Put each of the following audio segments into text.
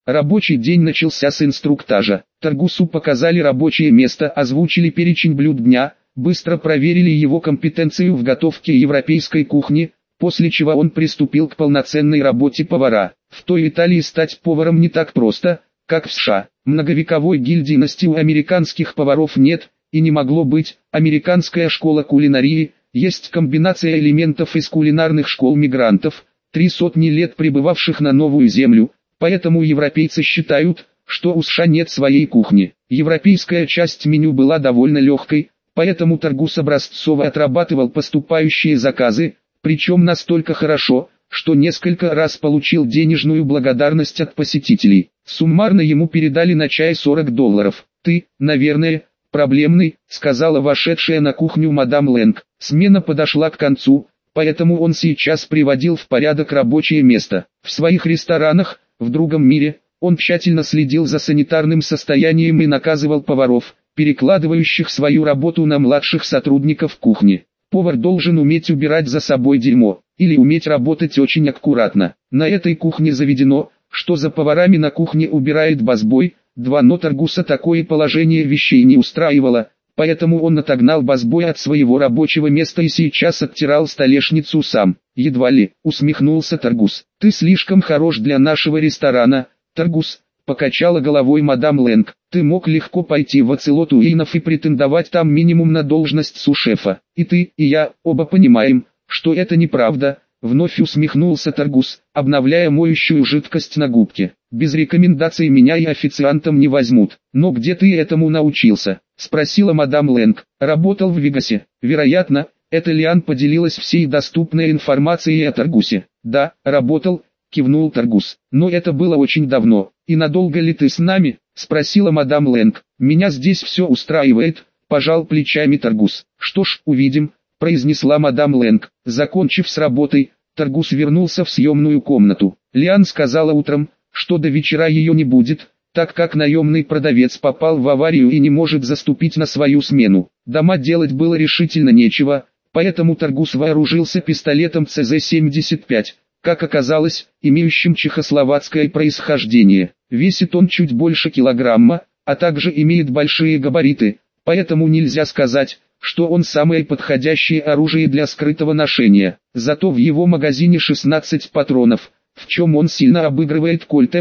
Рабочий день начался с инструктажа. Торгусу показали рабочее место, озвучили перечень блюд дня, быстро проверили его компетенцию в готовке европейской кухни, после чего он приступил к полноценной работе повара. В той Италии стать поваром не так просто, как в США. Многовековой гильдийности у американских поваров нет, и не могло быть. Американская школа кулинарии есть комбинация элементов из кулинарных школ мигрантов, 300 лет пребывавших на новую землю, поэтому европейцы считают, что у США нет своей кухни. Европейская часть меню была довольно легкой, поэтому Торгус образцово отрабатывал поступающие заказы, причем настолько хорошо, что несколько раз получил денежную благодарность от посетителей. Суммарно ему передали на чай $40. «Ты, наверное, проблемный», — сказала вошедшая на кухню мадам Лэнг. Смена подошла к концу, поэтому он сейчас приводил в порядок рабочее место. В своих ресторанах, в другом мире, он тщательно следил за санитарным состоянием и наказывал поваров, перекладывающих свою работу на младших сотрудников кухни. Повар должен уметь убирать за собой дерьмо, или уметь работать очень аккуратно. На этой кухне заведено, что за поварами на кухне убирает басбой. Но Торгуса такое положение вещей не устраивало, поэтому он отогнал басбоя от своего рабочего места и сейчас оттирал столешницу сам. «Едва ли», — усмехнулся Торгус. «Ты слишком хорош для нашего ресторана, Торгус», — покачала головой мадам Лэнг. «Ты мог легко пойти в Оцелот Уинов и претендовать там минимум на должность су-шефа. И ты, и я, оба понимаем, что это неправда», — вновь усмехнулся Торгус, обновляя моющую жидкость на губке. «Без рекомендаций меня и официантом не возьмут. Но где ты этому научился?» — спросила мадам Лэнг. «Работал в Вегасе. Вероятно, эта Лиан поделилась всей доступной информацией о Торгусе». «Да, работал», — кивнул Торгус. «Но это было очень давно. И надолго ли ты с нами?» — спросила мадам Лэнг. «Меня здесь все устраивает», — пожал плечами Торгус. «Что ж, увидим», — произнесла мадам Лэнг. Закончив с работой, Торгус вернулся в съемную комнату. Лиан сказала утром, что до вечера ее не будет, так как наемный продавец попал в аварию и не может заступить на свою смену. Дома делать было решительно нечего, поэтому Торгус вооружился пистолетом ЦЗ-75, как оказалось, имеющим чехословацкое происхождение. Весит он чуть больше килограмма, а также имеет большие габариты, поэтому нельзя сказать, что он самое подходящее оружие для скрытого ношения. Зато в его магазине 16 патронов, в чем он сильно обыгрывает Colt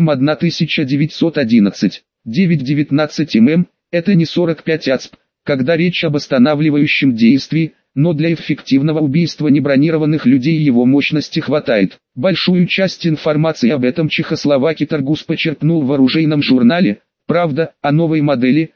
M1911. 9,19 мм, это не 45 АЦП, когда речь об останавливающем действии, но для эффективного убийства небронированных людей его мощности хватает. Большую часть информации об этом чехословаке Торгус почерпнул в оружейном журнале «Правда» о новой модели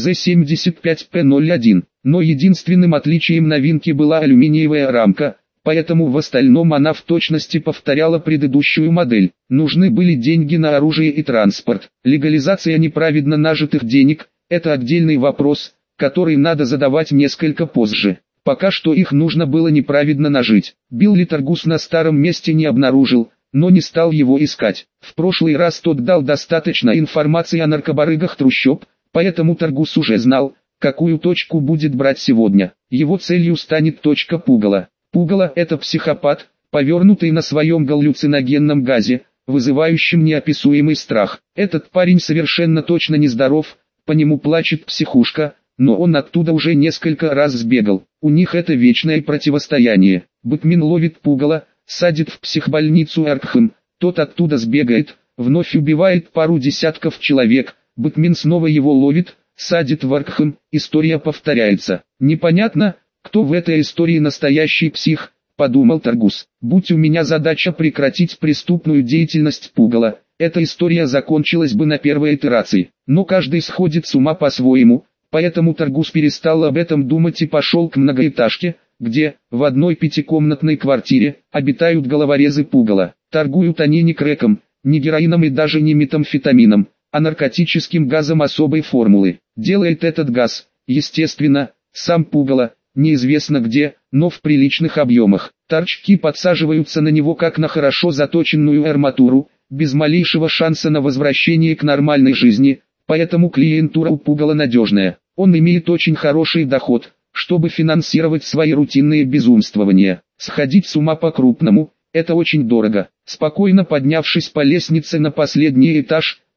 ЦЗ-75П-01, но единственным отличием новинки была алюминиевая рамка, поэтому в остальном она в точности повторяла предыдущую модель. Нужны были деньги на оружие и транспорт. Легализация неправедно нажитых денег – это отдельный вопрос, который надо задавать несколько позже. Пока что их нужно было неправедно нажить. Билли Торгус на старом месте не обнаружил, но не стал его искать. В прошлый раз тот дал достаточно информации о наркобарыгах трущоб, поэтому Торгус уже знал, какую точку будет брать сегодня. Его целью станет точка Пугало. Пугало – это психопат, повернутый на своем галлюциногенном газе, вызывающим неописуемый страх. Этот парень совершенно точно нездоров, по нему плачет психушка, но он оттуда уже несколько раз сбегал. У них это вечное противостояние. Бэтмен ловит Пугало, садит в психбольницу Аркхэм, тот оттуда сбегает, вновь убивает пару десятков человек, Бэтмен снова его ловит, садит в Аркхэм, история повторяется. Непонятно, кто в этой истории настоящий псих, подумал Торгус. Будь у меня задача прекратить преступную деятельность Пугало, эта история закончилась бы на первой итерации. Но каждый сходит с ума по-своему, поэтому Торгус перестал об этом думать и пошел к многоэтажке, где, в одной пятикомнатной квартире, обитают головорезы Пугало. Торгуют они не крэком, не героином и даже не метамфетамином, а наркотическим газом особой формулы. Делает этот газ, естественно, сам Пугало, неизвестно где, но в приличных объемах. Торчки подсаживаются на него как на хорошо заточенную арматуру, без малейшего шанса на возвращение к нормальной жизни, поэтому клиентура у Пугало надежная. Он имеет очень хороший доход, чтобы финансировать свои рутинные безумствования. Сходить с ума по-крупному – это очень дорого. Спокойно поднявшись по лестнице на последний этаж,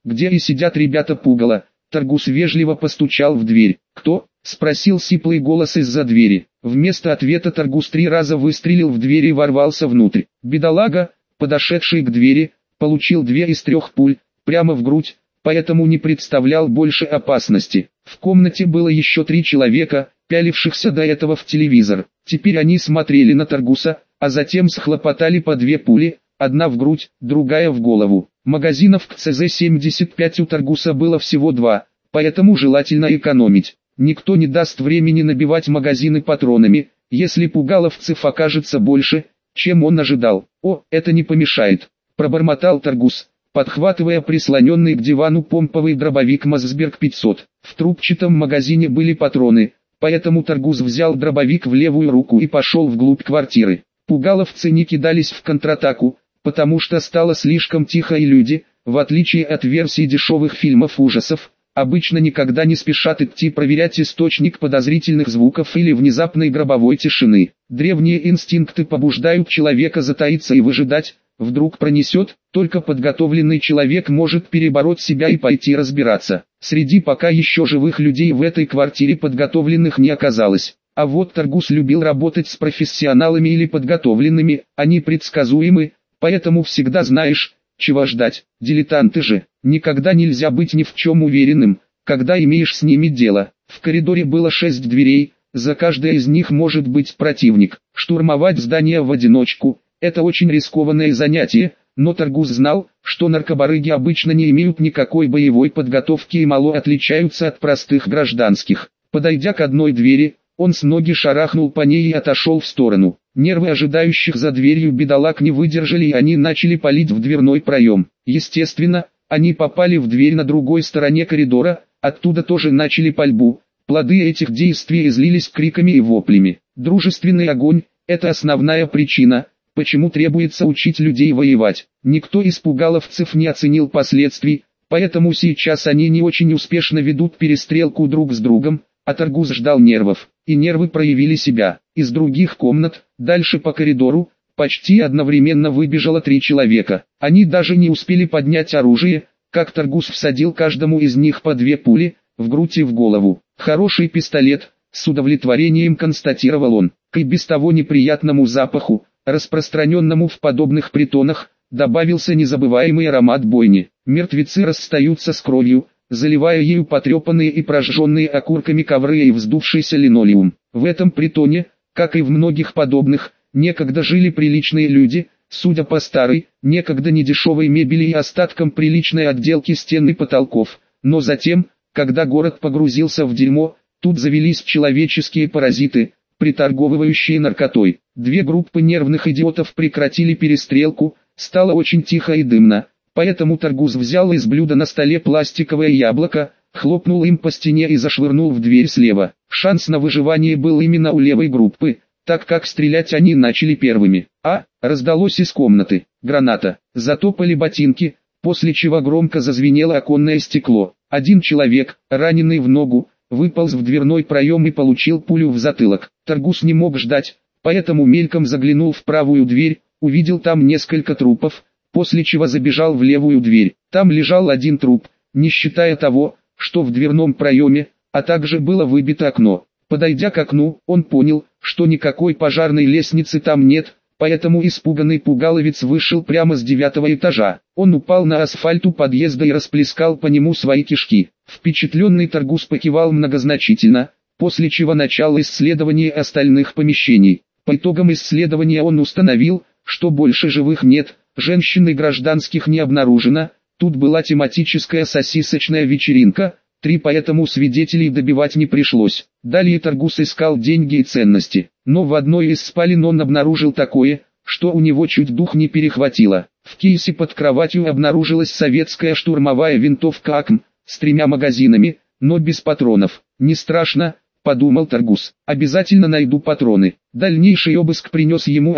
где и сидят ребята пугало. Таргус вежливо постучал в дверь. «Кто?» — спросил сиплый голос из-за двери. Вместо ответа Таргус 3 раза выстрелил в дверь и ворвался внутрь. Бедолага, подошедший к двери, получил 2 из 3 пуль, прямо в грудь, поэтому не представлял больше опасности. В комнате было еще 3 человека, пялившихся до этого в телевизор. Теперь они смотрели на Таргуса, а затем схлопотали по 2 пули, одна в грудь, другая в голову. Магазинов к ЦЗ-75 у Таргуса было всего 2, поэтому желательно экономить. Никто не даст времени набивать магазины патронами, если пугаловцев окажется больше, чем он ожидал. «О, это не помешает», — пробормотал Таргус, подхватывая прислоненный к дивану помповый дробовик Мосберг 500. В трубчатом магазине были патроны, поэтому Таргус взял дробовик в левую руку и пошел вглубь квартиры. Пугаловцы не кидались в контратаку, потому что стало слишком тихо, и люди, в отличие от версий дешевых фильмов ужасов, обычно никогда не спешат идти проверять источник подозрительных звуков или внезапной гробовой тишины. Древние инстинкты побуждают человека затаиться и выжидать, вдруг пронесет, только подготовленный человек может перебороть себя и пойти разбираться. Среди пока еще живых людей в этой квартире подготовленных не оказалось. А вот Таргус любил работать с профессионалами или подготовленными, они предсказуемы, поэтому всегда знаешь, чего ждать. Дилетанты же, никогда нельзя быть ни в чем уверенным, когда имеешь с ними дело. В коридоре было 6 дверей, за каждой из них может быть противник. Штурмовать здание в одиночку – это очень рискованное занятие, но Таргус знал, что наркобарыги обычно не имеют никакой боевой подготовки и мало отличаются от простых гражданских. Подойдя к одной двери, он с ноги шарахнул по ней и отошел в сторону. Нервы ожидающих за дверью бедолаг не выдержали, и они начали палить в дверной проем. Естественно, они попали в дверь на другой стороне коридора, оттуда тоже начали пальбу. Плоды этих действий излились криками и воплями. Дружественный огонь – это основная причина, почему требуется учить людей воевать. Никто из пугаловцев не оценил последствий, поэтому сейчас они не очень успешно ведут перестрелку друг с другом, а Таргус ждал нервов, и нервы проявили себя. Из других комнат, дальше по коридору, почти одновременно выбежало 3 человека. Они даже не успели поднять оружие, как Таргус всадил каждому из них по 2 пули, в грудь и в голову. Хороший пистолет, с удовлетворением констатировал он. К и без того неприятному запаху, распространенному в подобных притонах, добавился незабываемый аромат бойни. Мертвецы расстаются с кровью, заливая ею потрепанные и прожженные окурками ковры и вздувшийся линолеум. В этом притоне, как и в многих подобных, некогда жили приличные люди, судя по старой, некогда недешевой мебели и остаткам приличной отделки стен и потолков, но затем, когда город погрузился в дерьмо, тут завелись человеческие паразиты, приторговывающие наркотой. 2 группы нервных идиотов прекратили перестрелку, стало очень тихо и дымно. Поэтому Таргус взял из блюда на столе пластиковое яблоко, хлопнул им по стене и зашвырнул в дверь слева. Шанс на выживание был именно у левой группы, так как стрелять они начали первыми. Раздалось из комнаты. Граната. Затопали ботинки, после чего громко зазвенело оконное стекло. Один человек, раненый в ногу, выполз в дверной проем и получил пулю в затылок. Таргус не мог ждать, поэтому мельком заглянул в правую дверь, увидел там несколько трупов, после чего забежал в левую дверь. Там лежал один труп, не считая того, что в дверном проеме, а также было выбито окно. Подойдя к окну, он понял, что никакой пожарной лестницы там нет, поэтому испуганный пугаловец вышел прямо с 9-го этажа. Он упал на асфальт у подъезда и расплескал по нему свои кишки. Впечатленный Таргус покивал многозначительно, после чего начал исследование остальных помещений. По итогам исследования он установил, что больше живых нет, женщин и гражданских не обнаружено, тут была тематическая сосисочная вечеринка, 3, поэтому свидетелей добивать не пришлось. Далее Таргус искал деньги и ценности, но в одной из спален он обнаружил такое, что у него чуть дух не перехватило. В кейсе под кроватью обнаружилась советская штурмовая винтовка АКМ, с 3 магазинами, но без патронов. «Не страшно», — подумал Таргус, — «обязательно найду патроны». Дальнейший обыск принес ему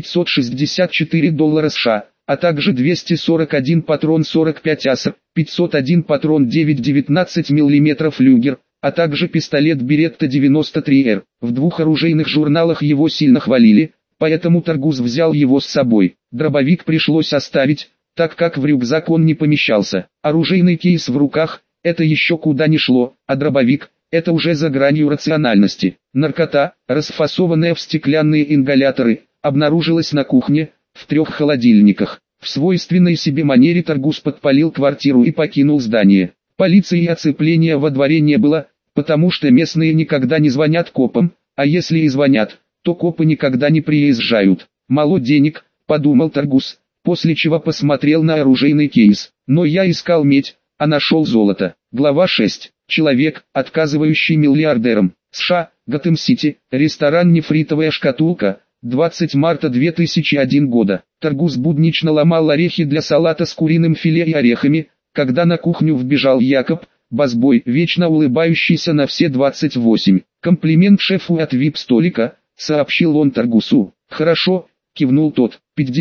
$1,564 США, а также 241 патрон 45 АСР, 501 патрон 9,19 мм Люгер, а также пистолет Беретта 93Р. В 2 оружейных журналах его сильно хвалили, поэтому Таргус взял его с собой. Дробовик пришлось оставить, так как в рюкзак он не помещался. Оружейный кейс в руках – это еще куда ни шло, а дробовик – это уже за гранью рациональности. Наркота, расфасованная в стеклянные ингаляторы, обнаружилась на кухне, в 3 холодильниках. В свойственной себе манере Таргус подпалил квартиру и покинул здание. Полиции и оцепления во дворе не было, потому что местные никогда не звонят копам, а если и звонят, то копы никогда не приезжают. Мало денег, подумал Таргус, после чего посмотрел на оружейный кейс. Но я искал медь, а нашел золото. Глава 6. Человек, отказывающий миллиардерам. США, Готэм-Сити, ресторан «Нефритовая шкатулка», 20 марта 2001 года. Таргус буднично ломал орехи для салата с куриным филе и орехами, когда на кухню вбежал Якоб, басбой, вечно улыбающийся на все 28. «Комплимент шефу от вип-столика», сообщил он Таргусу. «Хорошо», кивнул тот.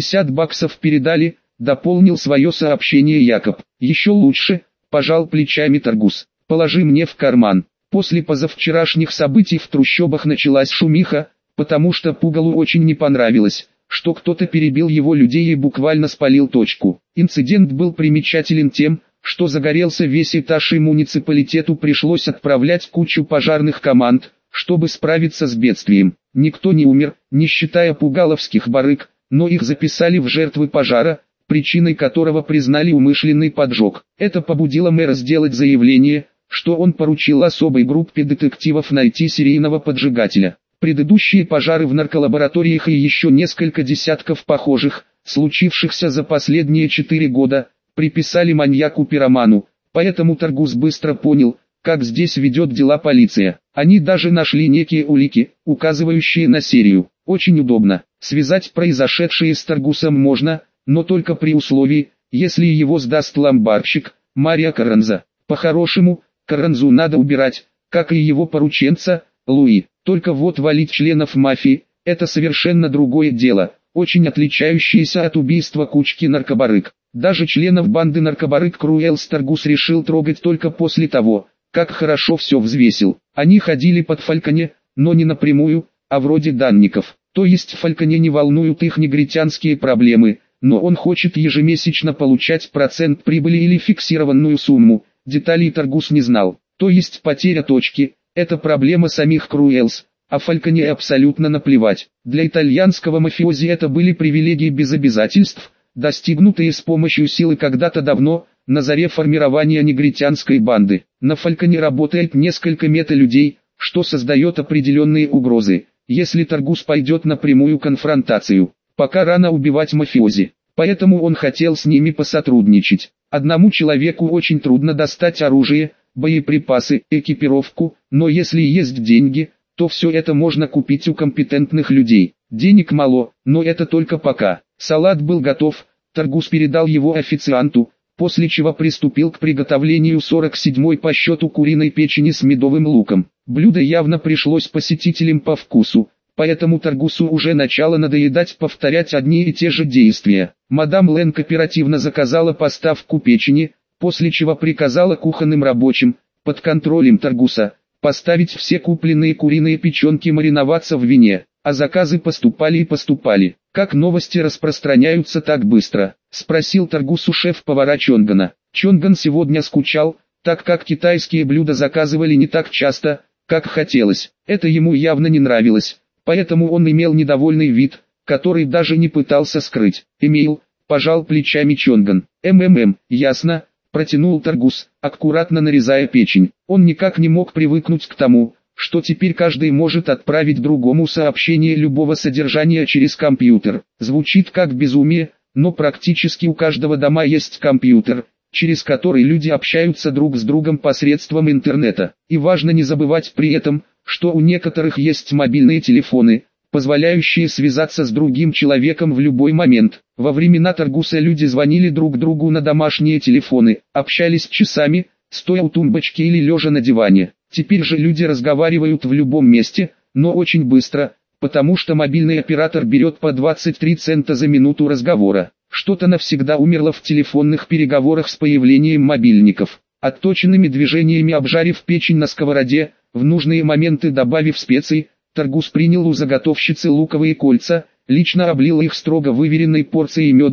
$50 передали, дополнил свое сообщение Якоб. «Еще лучше», пожал плечами Таргус. «Положи мне в карман». После позавчерашних событий в трущобах началась шумиха, потому что Пугалу очень не понравилось, что кто-то перебил его людей и буквально спалил точку. Инцидент был примечателен тем, что загорелся весь этаж и муниципалитету пришлось отправлять кучу пожарных команд, чтобы справиться с бедствием. Никто не умер, не считая пугаловских барыг, но их записали в жертвы пожара, причиной которого признали умышленный поджог. Это побудило мэра сделать заявление, что он поручил особой группе детективов найти серийного поджигателя. Предыдущие пожары в нарколабораториях и еще несколько десятков похожих, случившихся за последние 4 года, приписали маньяку-пироману, поэтому Таргус быстро понял, как здесь ведет дела полиция. Они даже нашли некие улики, указывающие на серию. Очень удобно. Связать произошедшее с Таргусом можно, но только при условии, если его сдаст ломбарщик, Мария Карранза. По-хорошему, Карранзу надо убирать, как и его порученца, Луи. Только вот валить членов мафии – это совершенно другое дело, очень отличающееся от убийства кучки наркобарыг. Даже членов банды наркобарыг Круэлс Таргус решил трогать только после того, как хорошо все взвесил. Они ходили под Фальконе, но не напрямую, а вроде данников. То есть Фальконе не волнуют их негритянские проблемы, но он хочет ежемесячно получать процент прибыли или фиксированную сумму, деталей Таргус не знал. То есть потеря точки – это проблема самих Круэлс, а Фальконе абсолютно наплевать. Для итальянского мафиози это были привилегии без обязательств, достигнутые с помощью силы когда-то давно, на заре формирования негритянской банды. На Фальконе работает несколько мета-людей, что создает определенные угрозы, если Таргус пойдет на прямую конфронтацию. Пока рано убивать мафиози, поэтому он хотел с ними посотрудничать. Одному человеку очень трудно достать оружие, боеприпасы, экипировку, но если есть деньги, то все это можно купить у компетентных людей. Денег мало, но это только пока. Салат был готов, Таргус передал его официанту, после чего приступил к приготовлению 47-й по счету куриной печени с медовым луком. Блюдо явно пришлось посетителям по вкусу, поэтому Таргусу уже начало надоедать повторять одни и те же действия. Мадам Лэнг оперативно заказала поставку печени, после чего приказала кухонным рабочим, под контролем Таргуса, поставить все купленные куриные печенки мариноваться в вине, а заказы поступали и поступали. «Как новости распространяются так быстро?» – спросил Таргус у шеф-повара Чонгана. Чонган сегодня скучал, так как китайские блюда заказывали не так часто, как хотелось. Это ему явно не нравилось, поэтому он имел недовольный вид, который даже не пытался скрыть. «Эмил», – пожал плечами Чонган. Ясно», – протянул Таргус, аккуратно нарезая печень. Он никак не мог привыкнуть к тому, что теперь каждый может отправить другому сообщение любого содержания через компьютер. Звучит как безумие, но практически у каждого дома есть компьютер, через который люди общаются друг с другом посредством интернета. И важно не забывать при этом, что у некоторых есть мобильные телефоны, позволяющие связаться с другим человеком в любой момент. Во времена Таргуса люди звонили друг другу на домашние телефоны, общались часами, стоя у тумбочки или лежа на диване. Теперь же люди разговаривают в любом месте, но очень быстро, потому что мобильный оператор берет по 23 цента за минуту разговора. Что-то навсегда умерло в телефонных переговорах с появлением мобильников. Отточенными движениями обжарив печень на сковороде, в нужные моменты добавив специй, Таргус принял у заготовщицы луковые кольца, лично облил их строго выверенной порцией меда,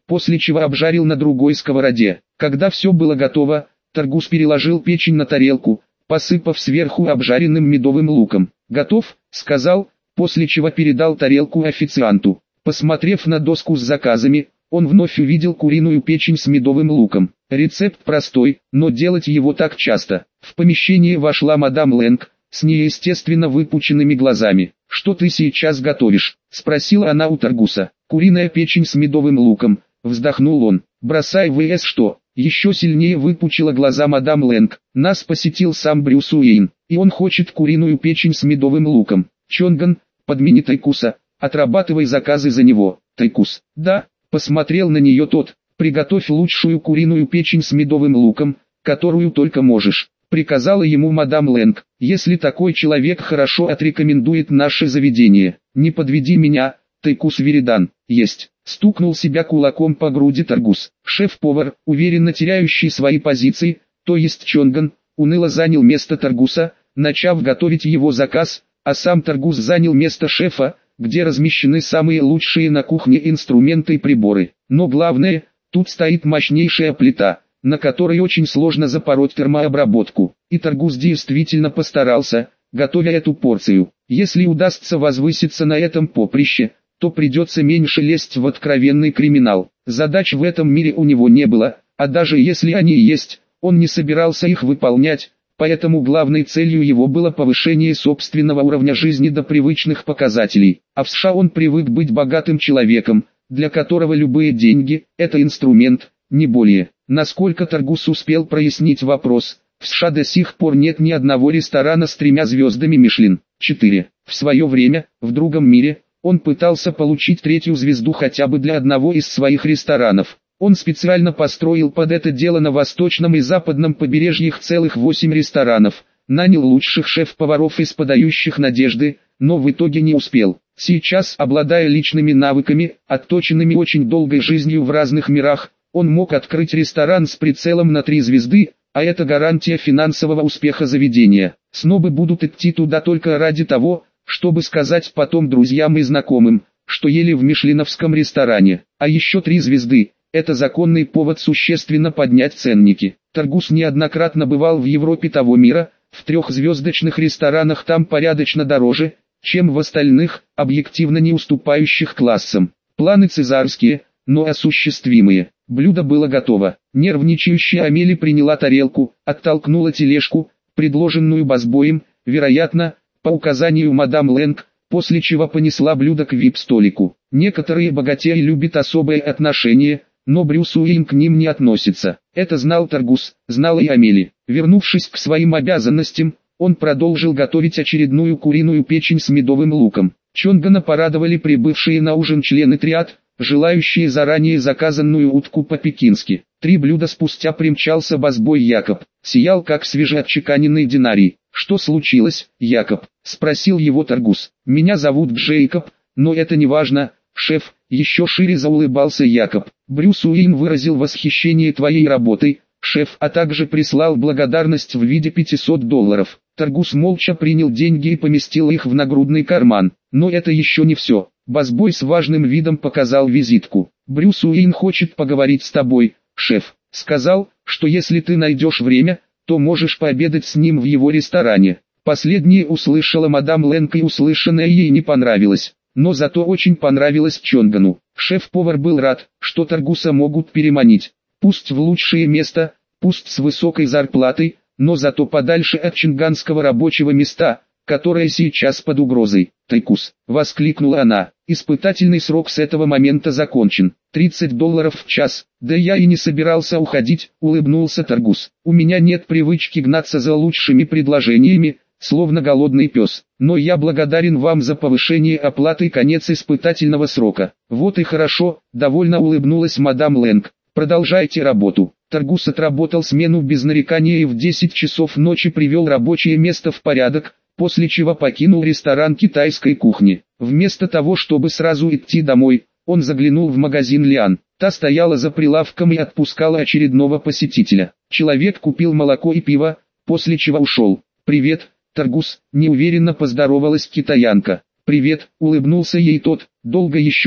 после чего обжарил на другой сковороде. Когда все было готово, Торгус переложил печень на тарелку, посыпав сверху обжаренным медовым луком. «Готов», — сказал, после чего передал тарелку официанту. Посмотрев на доску с заказами, он вновь увидел куриную печень с медовым луком. Рецепт простой, но делать его так часто. В помещение вошла мадам Лэнг, с неестественно выпученными глазами. «Что ты сейчас готовишь?» — спросила она у Торгуса. «Куриная печень с медовым луком», — вздохнул он. «Бросай vs что?» Еще сильнее выпучила глаза мадам Лэнг. «Нас посетил сам Брюс Уэйн, и он хочет куриную печень с медовым луком. Чонган, подмени Тайкуса, отрабатывай заказы за него». Тайкус: «Да», — посмотрел на нее тот. «Приготовь лучшую куриную печень с медовым луком, которую только можешь», — приказала ему мадам Лэнг. «Если такой человек хорошо отрекомендует наше заведение, не подведи меня, Тайкус Веридан». «Есть», — стукнул себя кулаком по груди Торгус. Шеф-повар, уверенно теряющий свои позиции, то есть Чонган, уныло занял место Торгуса, начав готовить его заказ, а сам Торгус занял место шефа, где размещены самые лучшие на кухне инструменты и приборы. Но главное, тут стоит мощнейшая плита, на которой очень сложно запороть термообработку. И Торгус действительно постарался, готовя эту порцию. Если удастся возвыситься на этом поприще, то придется меньше лезть в откровенный криминал. Задач в этом мире у него не было, а даже если они и есть, он не собирался их выполнять, поэтому главной целью его было повышение собственного уровня жизни до привычных показателей. А в США он привык быть богатым человеком, для которого любые деньги – это инструмент, не более. Насколько Торгус успел прояснить вопрос, в США до сих пор нет ни одного ресторана с 3 звездами Мишлен. 4. В свое время, в другом мире, он пытался получить 3-ю звезду хотя бы для одного из своих ресторанов. Он специально построил под это дело на восточном и западном побережьях целых 8 ресторанов, нанял лучших шеф-поваров из подающих надежды, но в итоге не успел. Сейчас, обладая личными навыками, отточенными очень долгой жизнью в разных мирах, он мог открыть ресторан с прицелом на 3 звезды, а это гарантия финансового успеха заведения. Снобы будут идти туда только ради того, чтобы сказать потом друзьям и знакомым, что ели в мишленовском ресторане. А еще 3 звезды – это законный повод существенно поднять ценники. Торгус неоднократно бывал в Европе того мира, в 3-звездочных ресторанах там порядочно дороже, чем в остальных, объективно не уступающих классам. Планы цезарские, но осуществимые. Блюдо было готово. Нервничающая Амели приняла тарелку, оттолкнула тележку, предложенную басбоем, вероятно, по указанию мадам Лэнг, после чего понесла блюдо к вип-столику. Некоторые богатеи любят особое отношение, но Брюс Уэйн к ним не относится. Это знал Торгус, знала и Амели. Вернувшись к своим обязанностям, он продолжил готовить очередную куриную печень с медовым луком. Чонгана порадовали прибывшие на ужин члены триад, желающие заранее заказанную утку по-пекински. 3 блюда спустя примчался басбой Якоб, сиял как свежеотчеканенный динарий. «Что случилось, Якоб?» – спросил его Торгус. «Меня зовут Джейкоб, но это не важно, шеф», – еще шире заулыбался Якоб. «Брюс Уэйн выразил восхищение твоей работой, шеф, а также прислал благодарность в виде $500. Торгус молча принял деньги и поместил их в нагрудный карман. Но это еще не все. Басбой с важным видом показал визитку. «Брюс Уэйн хочет поговорить с тобой, шеф. Сказал, что если ты найдешь время, то можешь пообедать с ним в его ресторане». Последнее услышала мадам Лэнг, и услышанное ей не понравилось. Но зато очень понравилось Чонгану. Шеф-повар был рад, что Торгуса могут переманить. Пусть в лучшее место, пусть с высокой зарплатой, но зато подальше от чинганского рабочего места, которое сейчас под угрозой. «Тайкус!» — воскликнула она. «Испытательный срок с этого момента закончен. $30 в час». «Да я и не собирался уходить», — улыбнулся Торгус. «У меня нет привычки гнаться за лучшими предложениями, словно голодный пес. Но я благодарен вам за повышение оплаты и конец испытательного срока». «Вот и хорошо», — довольно улыбнулась мадам Лэнг. «Продолжайте работу». Торгус отработал смену без нарекания и в 10 часов ночи привел рабочее место в порядок, после чего покинул ресторан китайской кухни. Вместо того, чтобы сразу идти домой, он заглянул в магазин Лиан. Та стояла за прилавком и отпускала очередного посетителя. Человек купил молоко и пиво, после чего ушел. «Привет, Торгус», — неуверенно поздоровалась китаянка. «Привет», — улыбнулся ей тот. «Долго еще?»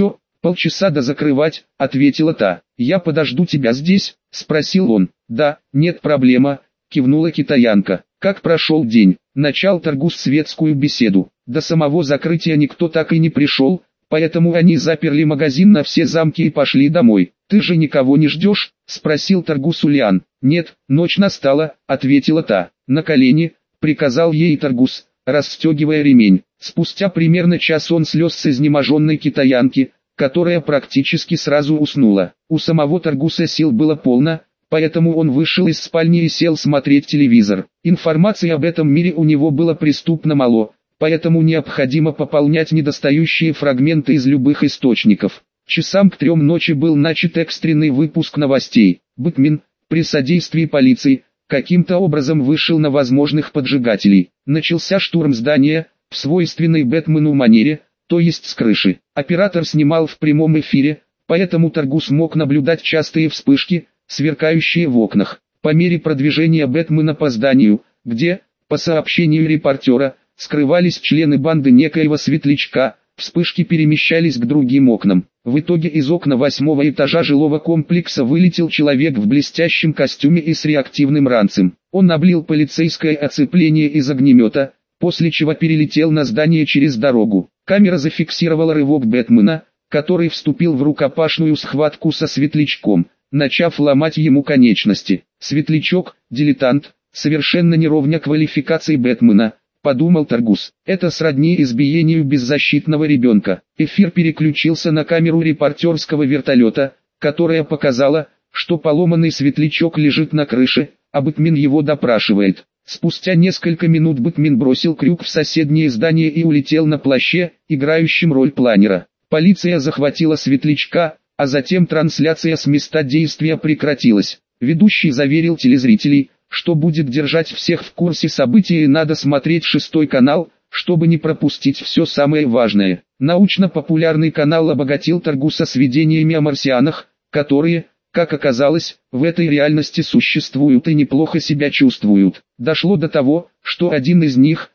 «Полчаса до закрывать», — ответила та. «Я подожду тебя здесь?» — спросил он. «Да, нет проблема», — кивнула китаянка. Как прошел день? Начал Таргус светскую беседу. До самого закрытия никто так и не пришел, поэтому они заперли магазин на все замки и пошли домой. «Ты же никого не ждешь?» — спросил Таргус у Лиан. «Нет, ночь настала», — ответила та. «На колени», — приказал ей Таргус, расстегивая ремень. Спустя примерно час он слез с изнеможенной китаянки, которая практически сразу уснула. У самого Таргуса сил было полно, поэтому он вышел из спальни и сел смотреть телевизор. Информации об этом мире у него было преступно мало, поэтому необходимо пополнять недостающие фрагменты из любых источников. Часам к 3 ночи был начат экстренный выпуск новостей. Бэтмен, при содействии полиции, каким-то образом вышел на возможных поджигателей. Начался штурм здания, в свойственной Бэтмену манере, то есть с крыши. Оператор снимал в прямом эфире, поэтому Таргус мог наблюдать частые вспышки, сверкающие в окнах. По мере продвижения Бэтмена по зданию, где, по сообщению репортера, скрывались члены банды некоего светлячка, вспышки перемещались к другим окнам. В итоге из окна 8-го этажа жилого комплекса вылетел человек в блестящем костюме и с реактивным ранцем. Он облил полицейское оцепление из огнемета, после чего перелетел на здание через дорогу. Камера зафиксировала рывок Бэтмена, который вступил в рукопашную схватку со светлячком, начав ломать ему конечности. Светлячок, дилетант, совершенно не ровня квалификации Бэтмена, подумал Таргус. Это сродни избиению беззащитного ребенка. Эфир переключился на камеру репортерского вертолета, которая показала, что поломанный светлячок лежит на крыше, а Бэтмен его допрашивает. Спустя несколько минут Бэтмен бросил крюк в соседнее здание и улетел на плаще, играющем роль планера. Полиция захватила светлячка, а затем трансляция с места действия прекратилась. Ведущий заверил телезрителей, что будет держать всех в курсе событий и надо смотреть 6-й канал, чтобы не пропустить все самое важное. Научно-популярный канал обогатил Таргуса сведениями о марсианах, которые, как оказалось, в этой реальности существуют и неплохо себя чувствуют. Дошло до того, что один из них,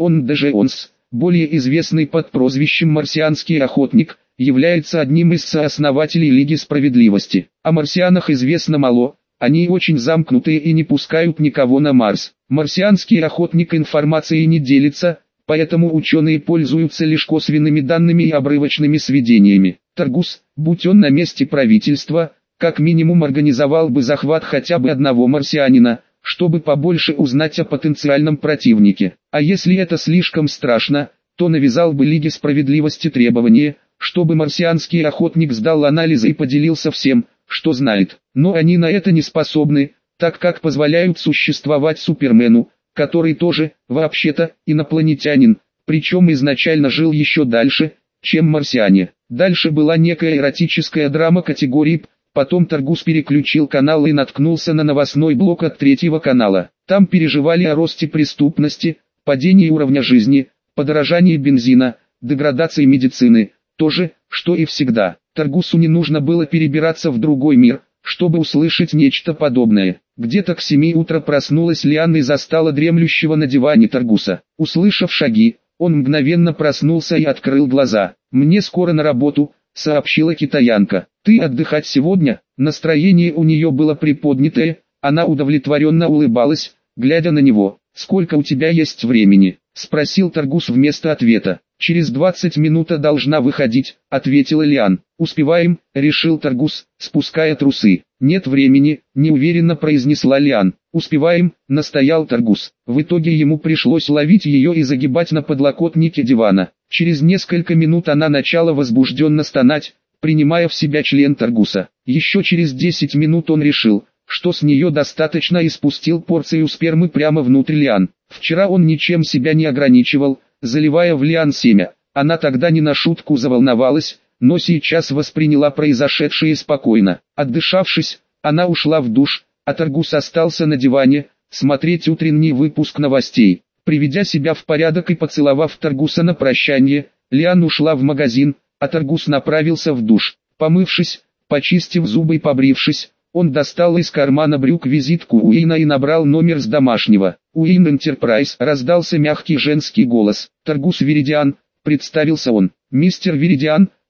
Джонс, более известный под прозвищем «Марсианский охотник», является одним из сооснователей Лиги Справедливости. О марсианах известно мало, они очень замкнутые и не пускают никого на Марс. Марсианский охотник информацией не делится, поэтому ученые пользуются лишь косвенными данными и обрывочными сведениями. Таргус, будь он на месте правительства, как минимум организовал бы захват хотя бы одного марсианина, чтобы побольше узнать о потенциальном противнике. А если это слишком страшно, то навязал бы Лиге Справедливости требование, чтобы марсианский охотник сдал анализы и поделился всем, что знает. Но они на это не способны, так как позволяют существовать Супермену, который тоже, вообще-то, инопланетянин, причем изначально жил еще дальше, чем марсиане. Дальше была некая эротическая драма категории П. Потом Таргус переключил канал и наткнулся на новостной блок от 3-го канала. Там переживали о росте преступности, падении уровня жизни, подорожании бензина, деградации медицины. То же, что и всегда. Таргусу не нужно было перебираться в другой мир, чтобы услышать нечто подобное. Где-то к 7 утра проснулась Лиан и застала дремлющего на диване Таргуса. Услышав шаги, он мгновенно проснулся и открыл глаза. «Мне скоро на работу», — сообщила китаянка. «Ты отдыхать сегодня?» Настроение у нее было приподнятое, она удовлетворенно улыбалась, глядя на него. «Сколько у тебя есть времени?» — спросил Таргус вместо ответа. «Через 20 минут должна выходить», — ответила Лиан. «Успеваем», — решил Таргус, спуская трусы. «Нет времени», — неуверенно произнесла Лиан. «Успеваем», — настоял Таргус. В итоге ему пришлось ловить ее и загибать на подлокотнике дивана. Через несколько минут она начала возбужденно стонать, принимая в себя член Таргуса. Еще через 10 минут он решил, что с нее достаточно, и спустил порцию спермы прямо внутрь Лиан. Вчера он ничем себя не ограничивал, заливая в Лиан семя. Она тогда не на шутку заволновалась, но сейчас восприняла произошедшее спокойно. Отдышавшись, она ушла в душ, а Таргус остался на диване, смотреть утренний выпуск новостей. Приведя себя в порядок и поцеловав Таргуса на прощание, Лиан ушла в магазин, а Таргус направился в душ. Помывшись, почистив зубы и побрившись, он достал из кармана брюк визитку Уэйна и набрал номер с домашнего. «Уэйн Энтерпрайз», — раздался мягкий женский голос. «Таргус Веридиан», — представился он. «Мистер Веридиан,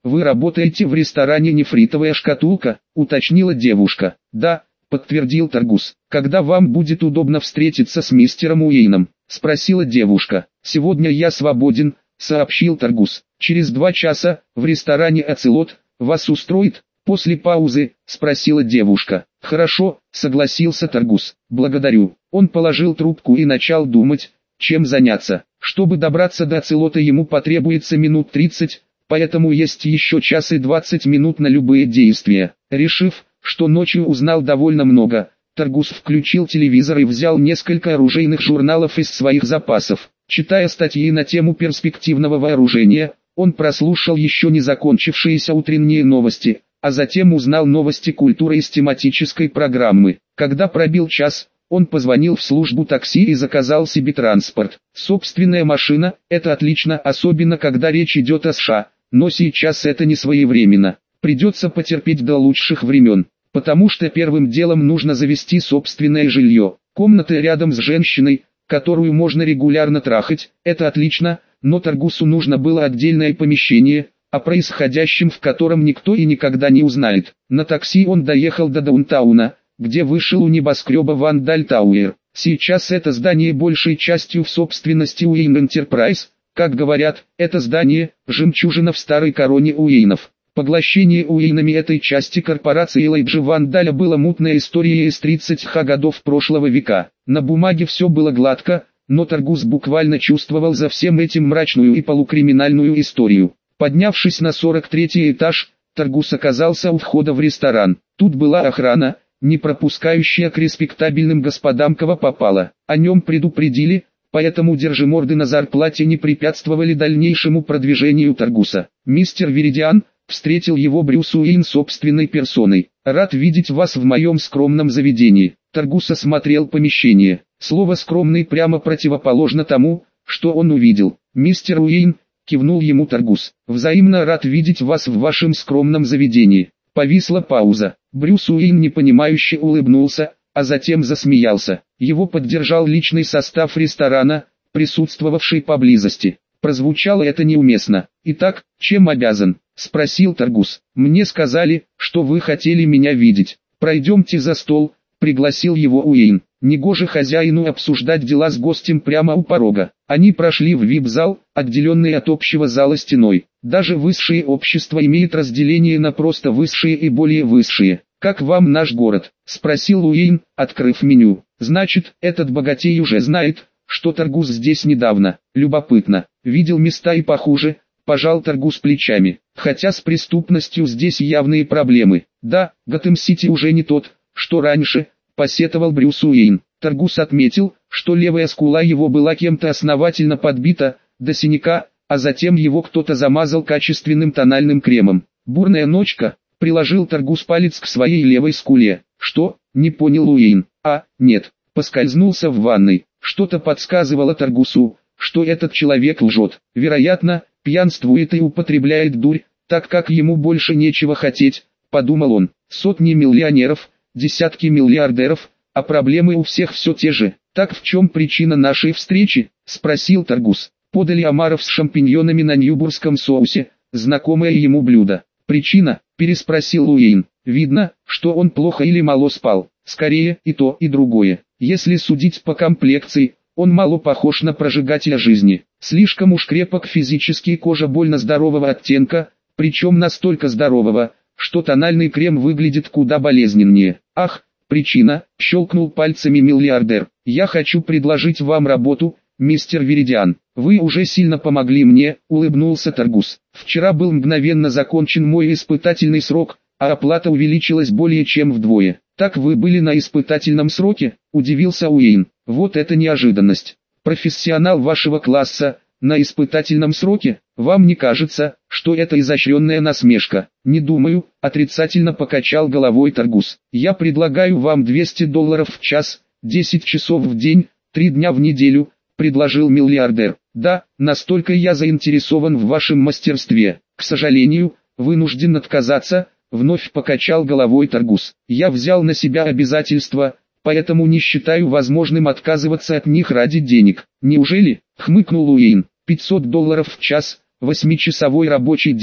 вы работаете в ресторане «Нефритовая шкатулка», уточнила девушка. Да, подтвердил Таргус. Когда вам будет удобно встретиться с мистером Уэйном? Спросила девушка. Сегодня я свободен, сообщил Таргус. Через 2 часа, в ресторане «Оцелот», вас устроит? После паузы, спросила девушка. Хорошо, согласился Таргус. Благодарю. Он положил трубку и начал думать, чем заняться. Чтобы добраться до Оцелота, ему потребуется минут 30, поэтому есть еще час и 20 минут на любые действия. Решив, что ночью узнал довольно много, Таргус включил телевизор и взял несколько оружейных журналов из своих запасов. Читая статьи на тему перспективного вооружения, он прослушал еще не закончившиеся утренние новости, а затем узнал новости культуры из тематической программы. Когда пробил час, он позвонил в службу такси и заказал себе транспорт. Собственная машина – это отлично, особенно когда речь идет о США, но сейчас это не своевременно. Придется потерпеть до лучших времен, потому что первым делом нужно завести собственное жилье. Комната рядом с женщиной, которую можно регулярно трахать, это отлично, но Таргусу нужно было отдельное помещение, о происходящем в котором никто и никогда не узнает. На такси он доехал до даунтауна, где вышел у небоскреба Вандаль Тауэр. Сейчас это здание большей частью в собственности Уэйн Энтерпрайз. Как говорят, это здание – жемчужина в старой короне Уэйнов. Поглощение Уэйнами этой части корпорации Элайджи Вандаля было мутной историей из 30-х годов прошлого века. На бумаге все было гладко, но Таргус буквально чувствовал за всем этим мрачную и полукриминальную историю. Поднявшись на 43-й этаж, Таргус оказался у входа в ресторан. Тут была охрана, не пропускающая к респектабельным господам кого попало. О нем предупредили, поэтому держиморды на зарплате не препятствовали дальнейшему продвижению Таргуса. Мистер Веридиан встретил его Брюс Уэйн собственной персоной. «Рад видеть вас в моем скромном заведении». Таргус осмотрел помещение. Слово «скромный» прямо противоположно тому, что он увидел. «Мистер Уэйн», кивнул ему Таргус. «Взаимно рад видеть вас в вашем скромном заведении». Повисла пауза. Брюс Уэйн непонимающе улыбнулся, а затем засмеялся. Его поддержал личный состав ресторана, присутствовавший поблизости. Прозвучало это неуместно. «Итак, чем обязан?» — спросил Таргус. «Мне сказали, что вы хотели меня видеть. Пройдемте за стол», — пригласил его Уэйн. Негоже хозяину обсуждать дела с гостем прямо у порога. Они прошли в вип-зал, отделенный от общего зала стеной. Даже высшее общество имеет разделение на просто высшие и более высшие. «Как вам наш город?» — спросил Уэйн, открыв меню. «Значит, этот богатей уже знает, что Таргус здесь недавно. Любопытно. Видел места и похуже», — пожал Таргус плечами. «Хотя с преступностью здесь явные проблемы. Да, Готэм-Сити уже не тот, что раньше», — посетовал Брюс Уэйн. Таргус отметил, что левая скула его была кем-то основательно подбита до синяка, а затем его кто-то замазал качественным тональным кремом. «Бурная ночка», — приложил Таргус палец к своей левой скуле. «Что?» — не понял Уэйн. Нет, поскользнулся в ванной. Что-то подсказывало Таргусу, что этот человек лжет. Вероятно, пьянствует и употребляет дурь, так как ему больше нечего хотеть, подумал он. Сотни миллионеров, десятки миллиардеров, а проблемы у всех все те же. «Так в чем причина нашей встречи?» — спросил Таргус. Подали омаров с шампиньонами на ньюбургском соусе, знакомое ему блюдо. «Причина?» — переспросил Уэйн. «Видно, что он плохо или мало спал. Скорее и то, и другое. Если судить по комплекции, он мало похож на прожигателя жизни. Слишком уж крепок физически, кожа больно здорового оттенка, причем настолько здорового, что тональный крем выглядит куда болезненнее. Ах, причина», — щелкнул пальцами миллиардер. «Я хочу предложить вам работу, мистер Веридиан. Вы уже сильно помогли мне», — улыбнулся Таргус. «Вчера был мгновенно закончен мой испытательный срок, а оплата увеличилась более чем вдвое». «Так вы были на испытательном сроке?» — удивился Уэйн. «Вот это неожиданность. Профессионал вашего класса на испытательном сроке? Вам не кажется, что это изощренная насмешка?» «Не думаю», — отрицательно покачал головой Таргус. «Я предлагаю вам $200 в час, 10 часов в день, 3 дня в неделю», — предложил миллиардер. «Да, настолько я заинтересован в вашем мастерстве. К сожалению, вынужден отказаться», — вновь покачал головой Таргус. «Я взял на себя обязательства, поэтому не считаю возможным отказываться от них ради денег». «Неужели?» — хмыкнул Уэйн. $500 в час, 8-часовой рабочий день,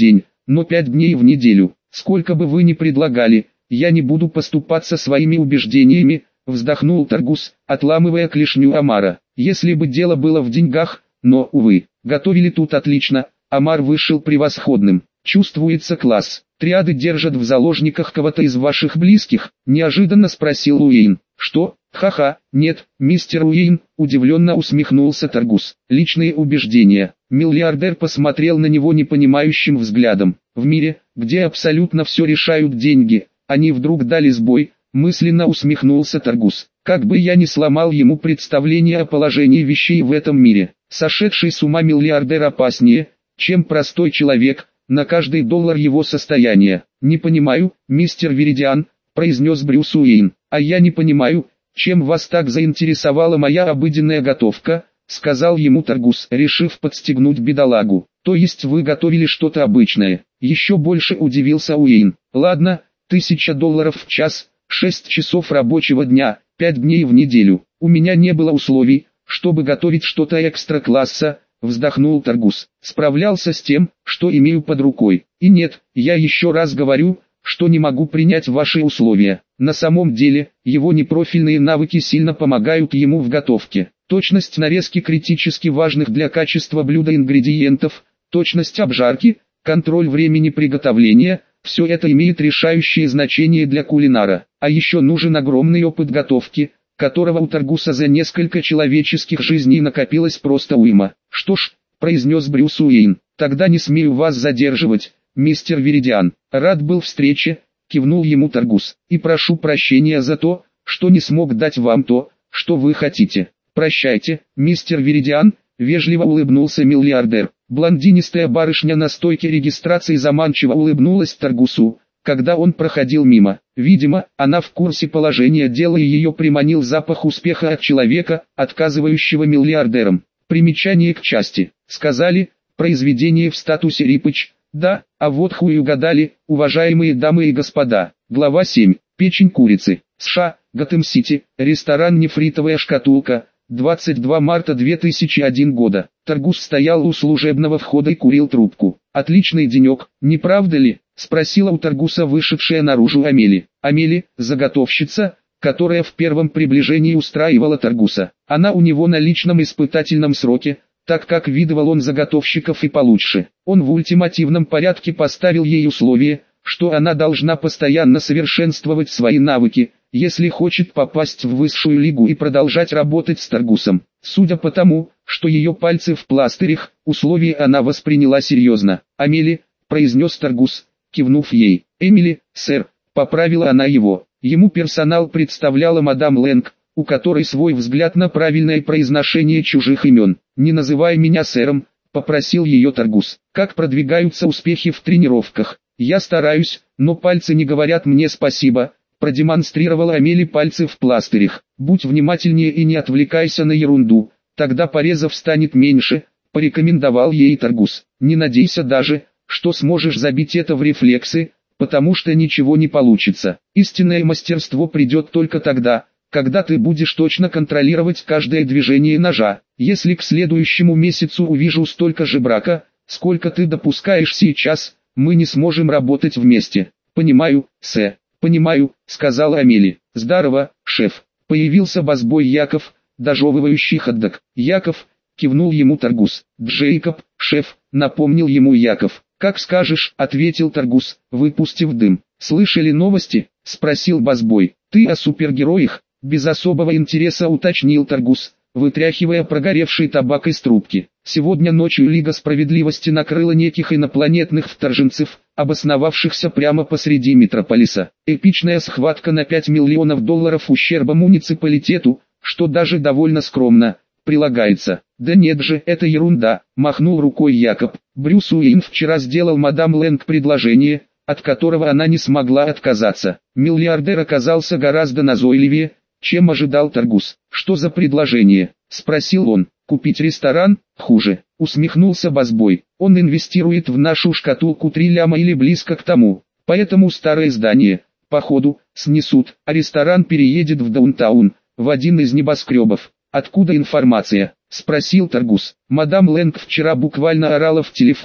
но 5 дней в неделю. Сколько бы вы ни предлагали, я не буду поступаться своими убеждениями, вздохнул Таргус, отламывая клешню омара. Если бы дело было в деньгах, но, увы, готовили тут отлично, омар вышел превосходным. Чувствуется класс. Триады держат в заложниках кого-то из ваших близких? Неожиданно спросил Уэйн. Что? Ха-ха, нет, мистер Уэйн, удивленно усмехнулся Таргус. Личные убеждения. Миллиардер посмотрел на него непонимающим взглядом. В мире, где абсолютно все решают деньги, они вдруг дали сбой, мысленно усмехнулся Таргус. Как бы я ни сломал ему представление о положении вещей в этом мире, сошедший с ума миллиардер опаснее, чем простой человек, на каждый доллар его состояния. Не понимаю, мистер Веридиан, произнес Брюс Уэйн. А я не понимаю, чем вас так заинтересовала моя обыденная готовка, сказал ему Таргус, решив подстегнуть бедолагу. То есть вы готовили что-то обычное? Еще больше удивился Уэйн. Ладно, $1000 в час, 6 часов рабочего дня, 5 дней в неделю. У меня не было условий, чтобы готовить что-то экстра-класса, вздохнул Таргус. Справлялся с тем, что имею под рукой. И нет, я еще раз говорю, что не могу принять ваши условия. На самом деле, его непрофильные навыки сильно помогают ему в готовке. Точность нарезки критически важных для качества блюда ингредиентов, точность обжарки, контроль времени приготовления – все это имеет решающее значение для кулинара. А еще нужен огромный опыт готовки, которого у Таргуса за несколько человеческих жизней накопилось просто уйма. Что ж, произнес Брюс Уэйн, тогда не смею вас задерживать, мистер Веридиан. Рад был встрече, кивнул ему Таргус. И прошу прощения за то, что не смог дать вам то, что вы хотите. Прощайте, мистер Веридиан, вежливо улыбнулся миллиардер. Блондинистая барышня на стойке регистрации заманчиво улыбнулась Таргусу, когда он проходил мимо. Видимо, она в курсе положения дела и ее приманил запах успеха от человека, отказывающего миллиардерам. Примечание к части. Сказали, произведение в статусе Рипыч. Да, а вот хуй угадали, уважаемые дамы и господа. Глава 7. Печень курицы. США, Готэм-Сити, ресторан «Нефритовая шкатулка». 22 марта 2001 года. Таргус стоял у служебного входа и курил трубку. «Отличный денек, не правда ли?» — спросила у Таргуса вышедшая наружу Амели. Амели — заготовщица, которая в первом приближении устраивала Таргуса. Она у него на личном испытательном сроке, так как видывал он заготовщиков и получше. Он в ультимативном порядке поставил ей условие, что она должна постоянно совершенствовать свои навыки, если хочет попасть в высшую лигу и продолжать работать с Таргусом. Судя по тому, что ее пальцы в пластырях, условия она восприняла серьезно. «Амели», — произнес Таргус, кивнув ей. «Эмили, сэр», — поправила она его. Ему персонал представляла мадам Лэнг, у которой свой взгляд на правильное произношение чужих имен. «Не называй меня сэром», — попросил ее Таргус. «Как продвигаются успехи в тренировках?» «Я стараюсь, но пальцы не говорят мне спасибо», — продемонстрировала Амели пальцы в пластырях. «Будь внимательнее и не отвлекайся на ерунду, тогда порезов станет меньше», — порекомендовал ей Таргус. «Не надейся даже, что сможешь забить это в рефлексы, потому что ничего не получится. Истинное мастерство придет только тогда, когда ты будешь точно контролировать каждое движение ножа. Если к следующему месяцу увижу столько же брака, сколько ты допускаешь сейчас, мы не сможем работать вместе». «Понимаю, сэр». «Понимаю», — сказала Амели. «Здорово, шеф». Появился басбой Яков, дожевывающий хот-дог. «Яков», — кивнул ему Таргус. «Джейкоб, шеф», — напомнил ему Яков. «Как скажешь», — ответил Таргус, выпустив дым. «Слышали новости?» — спросил басбой. «Ты о супергероях?» — без особого интереса уточнил Таргус, вытряхивая прогоревший табак из трубки. «Сегодня ночью Лига Справедливости накрыла неких инопланетных вторженцев, обосновавшихся прямо посреди метрополиса. Эпичная схватка на $5 миллионов ущерба муниципалитету, что даже довольно скромно прилагается». «Да нет же, это ерунда», — махнул рукой Якоб. «Брюс Уэйн вчера сделал мадам Лэнг предложение, от которого она не смогла отказаться». Миллиардер оказался гораздо назойливее, чем ожидал Таргус. «Что за предложение?» — спросил он. «Купить ресторан? Хуже», — усмехнулся басбой. «Он инвестирует в нашу шкатулку 3 ляма или близко к тому. Поэтому старое здание, походу, снесут, а ресторан переедет в даунтаун, в один из небоскребов». «Откуда информация?» — спросил Таргус. «Мадам Лэнг вчера буквально орала в телефон,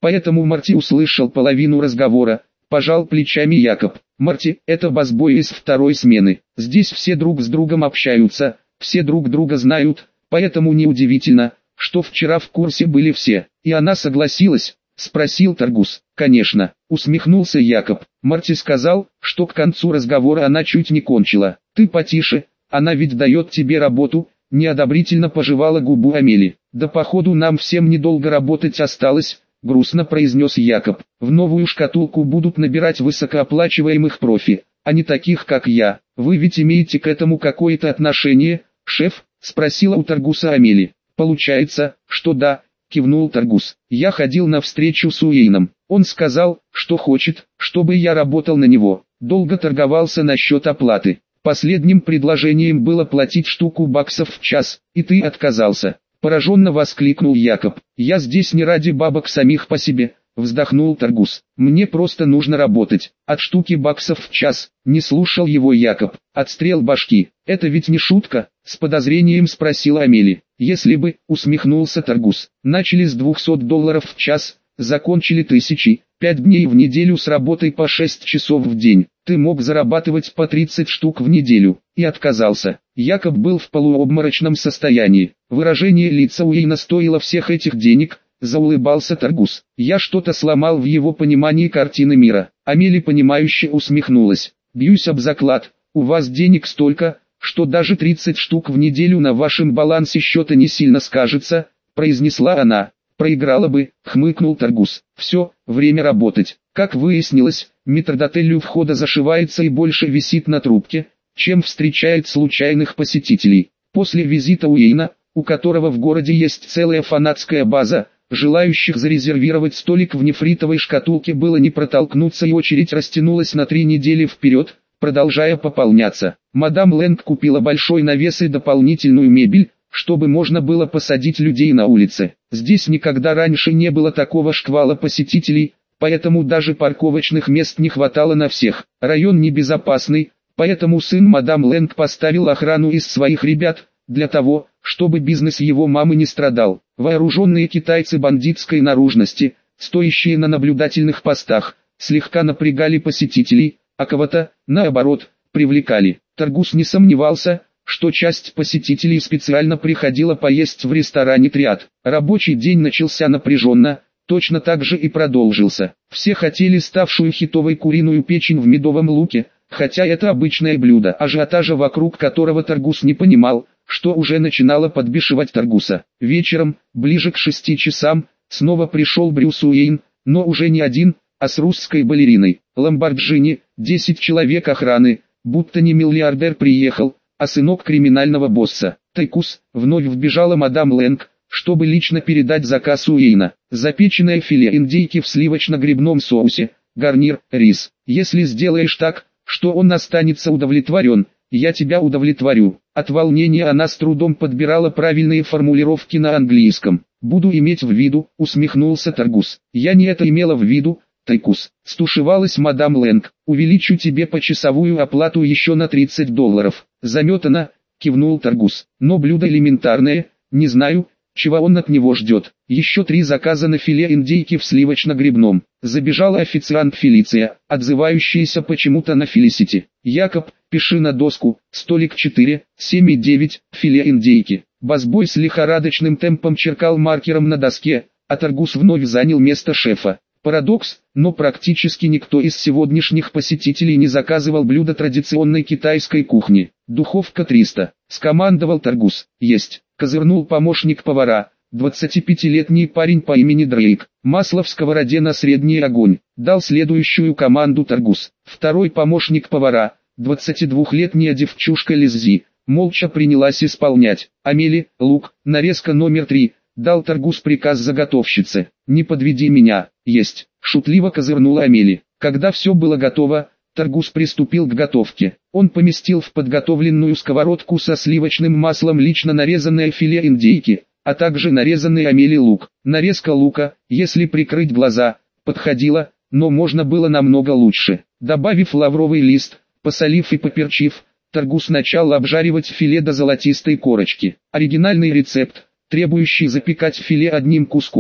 Поэтому Марти услышал половину разговора, пожал плечами Якоб. Марти, это басбой из второй смены. Здесь все друг с другом общаются, все друг друга знают, поэтому неудивительно, что вчера в курсе были все. И она согласилась, спросил Таргус. Конечно, усмехнулся Якоб. Марти сказал, что к концу разговора она чуть не кончила. Ты потише, она ведь дает тебе работу. Неодобрительно пожевала губу Амели. Да походу нам всем недолго работать осталось, грустно произнес Якоб. В новую шкатулку будут набирать высокооплачиваемых профи, а не таких как я. Вы ведь имеете к этому какое-то отношение, шеф? Спросила у Таргуса Амели. Получается, что да, кивнул Таргус. Я ходил на встречу с Уэйном. Он сказал, что хочет, чтобы я работал на него. Долго торговался насчет оплаты. Последним предложением было платить штуку баксов в час, и ты отказался. Пораженно воскликнул Якоб. Я здесь не ради бабок самих по себе, вздохнул Таргус. Мне просто нужно работать. От штуки баксов в час. Не слушал его Якоб. Отстрел башки. Это ведь не шутка? С подозрением спросила Амели. Если бы, усмехнулся Таргус. Начали с $200 в час, закончили 1000, 5 дней в неделю с работой по 6 часов в день. Ты мог зарабатывать по 30 штук в неделю. И отказался. Якоб был в полуобморочном состоянии. Выражение лица Уэйна стоило всех этих денег, заулыбался Таргус. Я что-то сломал в его понимании картины мира. Амели понимающе усмехнулась. Бьюсь об заклад, у вас денег столько, что даже 30 штук в неделю на вашем балансе счета не сильно скажется, произнесла она. Проиграла бы, хмыкнул Таргус. Все, время работать. Как выяснилось, метрдотель у входа зашивается и больше висит на трубке, чем встречает случайных посетителей. После визита Уэйна, у которого в городе есть целая фанатская база, желающих зарезервировать столик в нефритовой шкатулке было не протолкнуться, и очередь растянулась на 3 недели вперед, продолжая пополняться. Мадам Лэнг купила большой навес и дополнительную мебель, чтобы можно было посадить людей на улице. Здесь никогда раньше не было такого шквала посетителей, поэтому даже парковочных мест не хватало на всех. Район небезопасный, поэтому сын мадам Лэнг поставил охрану из своих ребят, для того, чтобы бизнес его мамы не страдал. Вооруженные китайцы бандитской наружности, стоящие на наблюдательных постах, слегка напрягали посетителей, а кого-то, наоборот, привлекали. Таргус не сомневался, что часть посетителей специально приходила поесть в ресторане «Триад». Рабочий день начался напряженно, точно так же и продолжился. Все хотели ставшую хитовой куриную печень в медовом луке, хотя это обычное блюдо, ажиотажа вокруг которого Таргус не понимал, что уже начинало подбешивать Таргуса. Вечером, ближе к 6 часам, снова пришел Брюс Уэйн, но уже не один, а с русской балериной. Ламборджини, 10 человек охраны, будто не миллиардер приехал, а сынок криминального босса. Тайкус, вновь вбежала мадам Лэнг, чтобы лично передать заказ Уэйна. Запеченное филе индейки в сливочно-грибном соусе, гарнир, рис. Если сделаешь так, что он останется удовлетворен, я тебя удовлетворю. От волнения она с трудом подбирала правильные формулировки на английском. Буду иметь в виду, усмехнулся Таргус. Я не это имела в виду, Тайкус. Стушевалась мадам Лэнг. Увеличу тебе почасовую оплату еще на $30. Заметано, кивнул Таргус. Но блюдо элементарное, не знаю, чего он от него ждет. Еще 3 заказа на филе индейки в сливочно-грибном. Забежала официант Фелиция, отзывающаяся почему-то на Фелисити. Якоб, пиши на доску, столик 4, 7 и 9, филе индейки. Басбой с лихорадочным темпом черкал маркером на доске, а Таргус вновь занял место шефа. Парадокс, но практически никто из сегодняшних посетителей не заказывал блюда традиционной китайской кухни. Духовка 300, скомандовал Таргус. Есть, козырнул помощник повара, 25-летний парень по имени Дрейк. Масло в сковороде на средний огонь. Дал следующую команду Таргус. Второй помощник повара, 22-летняя девчушка Лиззи, молча принялась исполнять. Амели, лук, нарезка номер 3. Дал Таргус приказ заготовщице. «Не подведи меня». «Есть», шутливо козырнула Амели. Когда все было готово, Таргус приступил к готовке. Он поместил в подготовленную сковородку со сливочным маслом лично нарезанное филе индейки, а также нарезанный Амели лук. Нарезка лука, если прикрыть глаза, подходила, но можно было намного лучше. Добавив лавровый лист, посолив и поперчив, Таргус начал обжаривать филе до золотистой корочки. Оригинальный рецепт, требующий запекать филе одним куском,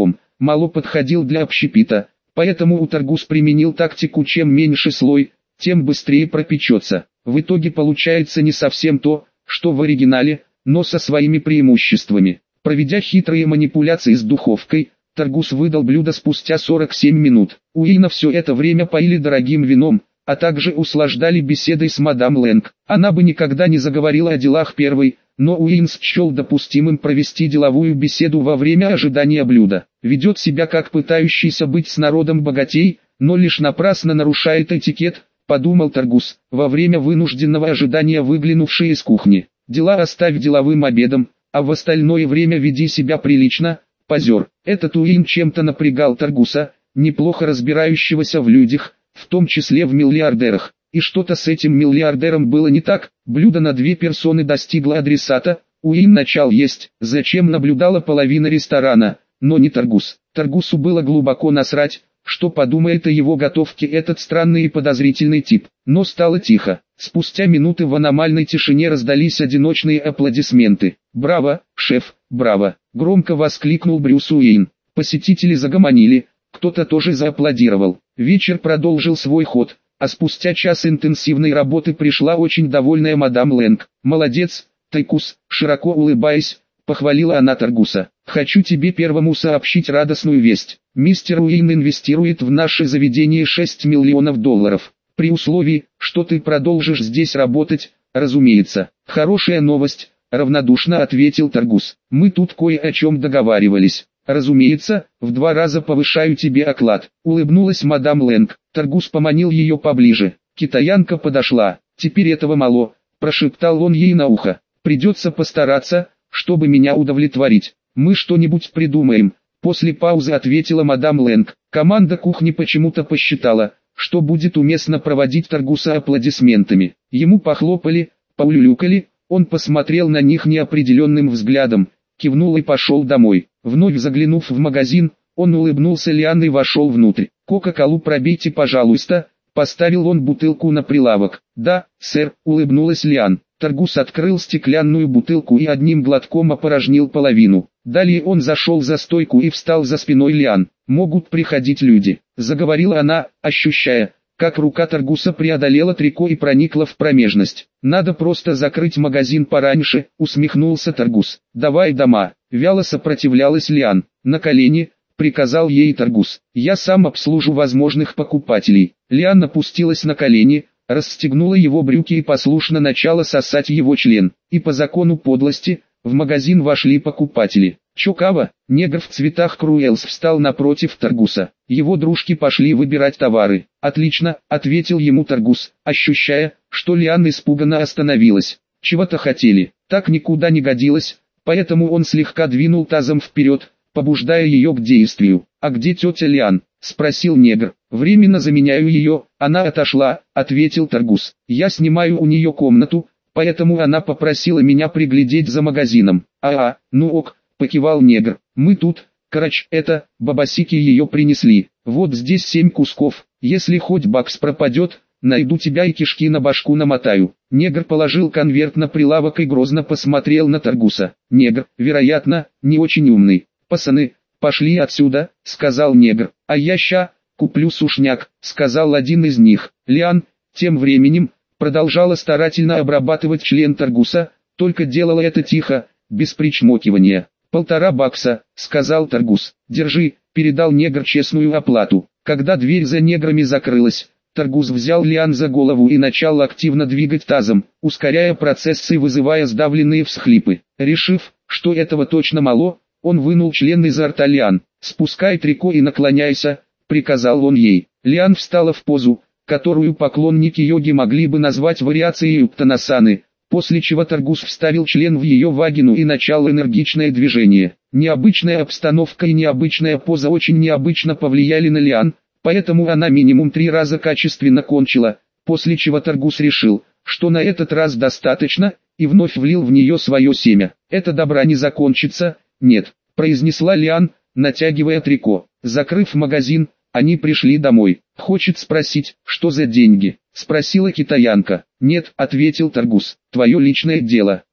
мало подходил для общепита, поэтому Таргус применил тактику: чем меньше слой, тем быстрее пропечется. В итоге получается не совсем то, что в оригинале, но со своими преимуществами. Проведя хитрые манипуляции с духовкой, Таргус выдал блюдо спустя 47 минут. Уэйна все это время поили дорогим вином, а также услаждали беседой с мадам Лэнг. Она бы никогда не заговорила о делах первой, но Уэйн счел допустимым провести деловую беседу во время ожидания блюда. Ведет себя как пытающийся быть с народом богатей, но лишь напрасно нарушает этикет, подумал Таргус, во время вынужденного ожидания выглянувший из кухни. Дела оставь деловым обедом, а в остальное время веди себя прилично, позер. Этот Уэйн чем-то напрягал Таргуса, неплохо разбирающегося в людях, в том числе в миллиардерах. И что-то с этим миллиардером было не так. Блюдо на 2 персоны достигло адресата. Уэйн начал есть, зачем наблюдала половина ресторана, но не Таргус. Таргусу было глубоко насрать, что подумает о его готовке этот странный и подозрительный тип. Но стало тихо. Спустя минуты в аномальной тишине раздались одиночные аплодисменты. «Браво, шеф, браво!» — громко воскликнул Брюс Уэйн. Посетители загомонили, кто-то тоже зааплодировал. Вечер продолжил свой ход, а спустя час интенсивной работы пришла очень довольная мадам Лэнг. «Молодец, Таргус», широко улыбаясь, похвалила она Таргуса. «Хочу тебе первому сообщить радостную весть. Мистер Уэйн инвестирует в наше заведение $6 миллионов. При условии, что ты продолжишь здесь работать, разумеется». «Хорошая новость», равнодушно ответил Таргус. «Мы тут кое о чем договаривались». «Разумеется, в 2 раза повышаю тебе оклад», — улыбнулась мадам Лэнг. Таргус поманил ее поближе. Китаянка подошла. «Теперь этого мало», — прошептал он ей на ухо. «Придется постараться, чтобы меня удовлетворить. Мы что-нибудь придумаем», — после паузы ответила мадам Лэнг. Команда кухни почему-то посчитала, что будет уместно проводить Таргуса аплодисментами. Ему похлопали, поулюлюкали, он посмотрел на них неопределенным взглядом, кивнул и пошел домой. Вновь заглянув в магазин, он улыбнулся Лиан и вошел внутрь. «Кока-колу пробейте, пожалуйста», — поставил он бутылку на прилавок. «Да, сэр», — улыбнулась Лиан. Таргус открыл стеклянную бутылку и одним глотком опорожнил половину. Далее он зашел за стойку и встал за спиной Лиан. «Могут приходить люди», — заговорила она, ощущая, как рука Таргуса преодолела трико и проникла в промежность. «Надо просто закрыть магазин пораньше», — усмехнулся Таргус. «Давай дома», — вяло сопротивлялась Лиан. «На колени», — приказал ей Таргус. «Я сам обслужу возможных покупателей». Лиан опустилась на колени, расстегнула его брюки и послушно начала сосать его член. И по закону подлости, в магазин вошли покупатели. Чокава, негр в цветах Круэлс, встал напротив Таргуса. Его дружки пошли выбирать товары. «Отлично», — ответил ему Таргус, ощущая, что Лиан испуганно остановилась. «Чего-то хотели». Так никуда не годилось, поэтому он слегка двинул тазом вперед, побуждая ее к действию. «А где тетя Лиан?» — спросил негр. «Временно заменяю ее, она отошла», — ответил Таргус. «Я снимаю у нее комнату, поэтому она попросила меня приглядеть за магазином». Ну ок», — покивал негр. «Мы тут, это, бабасики ее принесли. Вот здесь 7 кусков, если хоть бакс пропадет, найду тебя и кишки на башку намотаю». Негр положил конверт на прилавок и грозно посмотрел на Таргуса. Негр, вероятно, не очень умный. «Пацаны, пошли отсюда», — сказал негр. «А я ща куплю сушняк», — сказал один из них. Лиан, тем временем, продолжала старательно обрабатывать член Таргуса, только делала это тихо, без причмокивания. $1,5, — сказал Таргус. «Держи», — передал негр честную оплату. Когда дверь за неграми закрылась, Таргус взял Лиан за голову и начал активно двигать тазом, ускоряя процесс и вызывая сдавленные всхлипы. Решив, что этого точно мало, он вынул член изо рта Лиан. «Спускай трико и наклоняйся», — приказал он ей. Лиан встала в позу, которую поклонники йоги могли бы назвать вариацией уттанасаны, после чего Таргус вставил член в ее вагину и начал энергичное движение. Необычная обстановка и необычная поза очень необычно повлияли на Лиан, поэтому она минимум 3 раза качественно кончила, после чего Таргус решил, что на этот раз достаточно, и вновь влил в нее свое семя. «Это добра не закончится, нет», — произнесла Лиан, натягивая трико. Закрыв магазин, они пришли домой. «Хочет спросить, что за деньги?» — спросила китаянка. «Нет», — ответил Таргус, — «твое личное дело».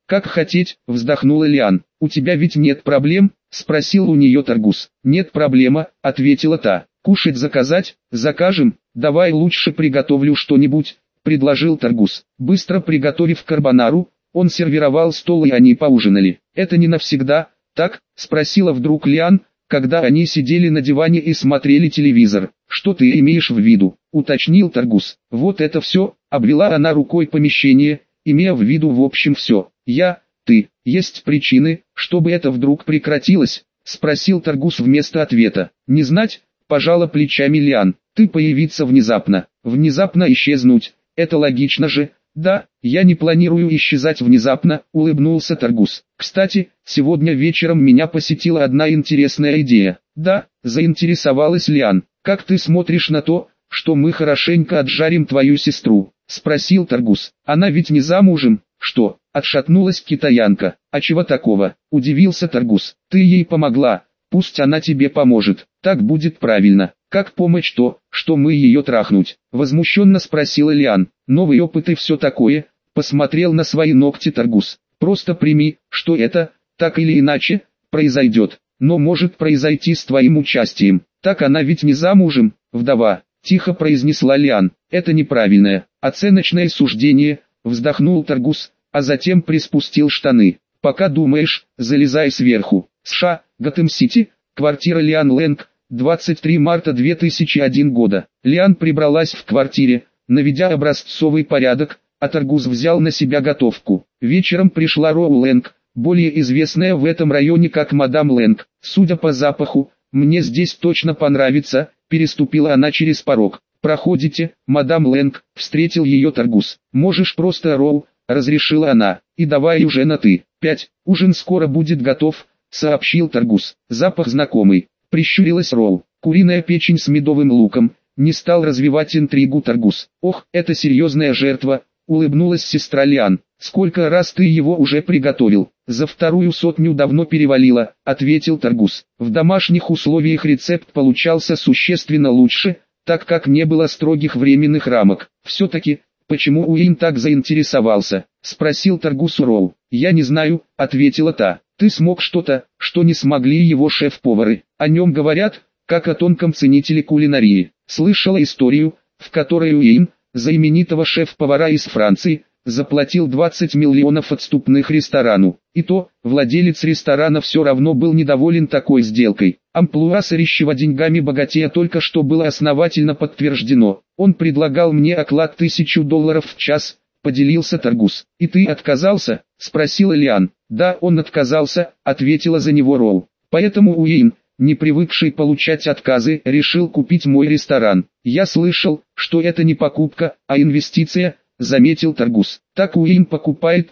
«Как хотеть», вздохнула Лиан. «У тебя ведь нет проблем?» — спросил у нее Таргус. «Нет проблема», — ответила та. «Кушать заказать?» «Закажем, давай лучше приготовлю что-нибудь», — предложил Таргус. Быстро приготовив карбонару, он сервировал стол и они поужинали. «Это не навсегда, так?» — спросила вдруг Лиан, когда они сидели на диване и смотрели телевизор. «Что ты имеешь в виду?» — уточнил Таргус. «Вот это все», — обвела она рукой помещение, имея в виду в общем все. «Ты, есть причины, чтобы это вдруг прекратилось?» — спросил Таргус вместо ответа. «Не знать», — пожала плечами Лиан. «Ты появиться внезапно, внезапно исчезнуть, это логично же». «Да, я не планирую исчезать внезапно», — улыбнулся Таргус. «Кстати, сегодня вечером меня посетила одна интересная идея». «Да», — заинтересовалась Лиан. «Как ты смотришь на то, что мы хорошенько отжарим твою сестру?» — спросил Таргус. «Она ведь не замужем». «Что?» — отшатнулась китаянка. «А чего такого?» — удивился Таргус. «Ты ей помогла, пусть она тебе поможет, так будет правильно». «Как помочь то, что мы ее трахнуть?» — возмущенно спросила Лиан. «Новый опыт и все такое», — посмотрел на свои ногти Таргус. «Просто прими, что это, так или иначе, произойдет, но может произойти с твоим участием. Так она ведь не замужем, вдова», — тихо произнесла Лиан. «Это неправильное, оценочное суждение», — вздохнул Таргус, а затем приспустил штаны. «Пока думаешь, залезай сверху». США, Готэм-Сити, квартира Лиан Лэнг, 23 марта 2001 года. Лиан прибралась в квартире, наведя образцовый порядок, а Таргус взял на себя готовку. Вечером пришла Роу Лэнг, более известная в этом районе как мадам Лэнг. «Судя по запаху, мне здесь точно понравится», — переступила она через порог. «Проходите, мадам Лэнг», — встретил ее Таргус. «Можешь просто Роу», — разрешила она, — «и давай уже на «ты». 5. «Ужин скоро будет готов», — сообщил Таргус. «Запах знакомый». Прищурилась Роу. «Куриная печень с медовым луком», — не стал развивать интригу Таргус. «Ох, это серьезная жертва», — улыбнулась сестра Лиан. «Сколько раз ты его уже приготовил?» «За 200 давно перевалило», — ответил Таргус. В домашних условиях рецепт получался существенно лучше, так как не было строгих временных рамок. «Все-таки, почему Уин так заинтересовался?» — спросил Таргус у Роу. «Я не знаю», — ответила та. «Ты смог что-то, что не смогли его шеф-повары. О нем говорят, как о тонком ценителе кулинарии. Слышала историю, в которой Уин, за именитого шеф-повара из Франции, заплатил 20 миллионов отступных ресторану. И то, владелец ресторана все равно был недоволен такой сделкой. Амплуа сорящего деньгами богатея только что было основательно подтверждено. Он предлагал мне оклад $1000 в час», — поделился Таргус. «И ты отказался?» — спросила Лиан. «Да, он отказался», — ответила за него Роу. «Поэтому Уин, не привыкший получать отказы, решил купить мой ресторан. Я слышал, что это не покупка, а инвестиция», — заметил Таргус. «Так Уин покупает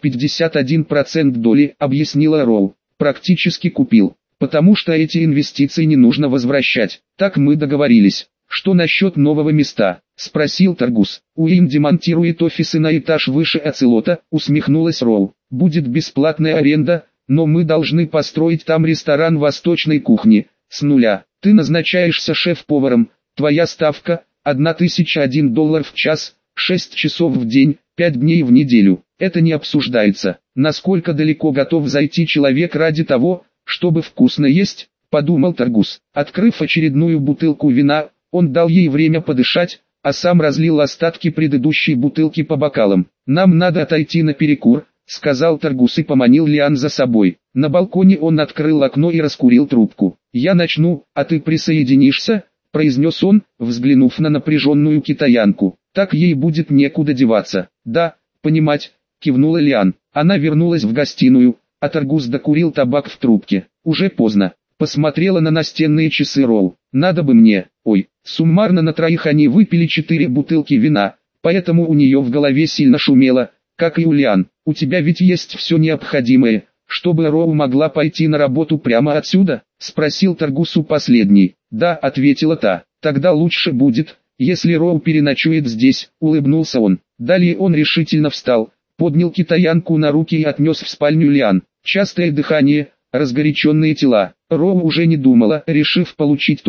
51% доли», — объяснила Роу. «Практически купил, потому что эти инвестиции не нужно возвращать. Так мы договорились». «Что насчет нового места?» — спросил Таргус. «Уин демонтирует офисы на этаж выше Оцелота», — усмехнулась Роу. «Будет бесплатная аренда, но мы должны построить там ресторан восточной кухни, с нуля. Ты назначаешься шеф-поваром, твоя ставка — $1001 в час, 6 часов в день, 5 дней в неделю. Это не обсуждается. Насколько далеко готов зайти человек ради того, чтобы вкусно есть?» — подумал Таргус. Открыв очередную бутылку вина, он дал ей время подышать, а сам разлил остатки предыдущей бутылки по бокалам. «Нам надо отойти на перекур», — сказал Таргус и поманил Лиан за собой. На балконе он открыл окно и раскурил трубку. «Я начну, а ты присоединишься», — произнес он, взглянув на напряженную китаянку. «Так ей будет некуда деваться». «Да, понимать», — кивнула Лиан. Она вернулась в гостиную, а Таргус докурил табак в трубке. «Уже поздно». Посмотрела на настенные часы Роу. «Надо бы мне». Ой, суммарно на троих они выпили 4 бутылки вина, поэтому у нее в голове сильно шумело, как и у Лиан. «У тебя ведь есть все необходимое, чтобы Роу могла пойти на работу прямо отсюда?» — спросил Таргусу последний. «Да», — ответила та. «Тогда лучше будет, если Роу переночует здесь», — улыбнулся он. Далее он решительно встал, поднял китаянку на руки и отнес в спальню Лиан. Частое дыхание, разгоряченные тела. Роу уже не думала, решив получить то,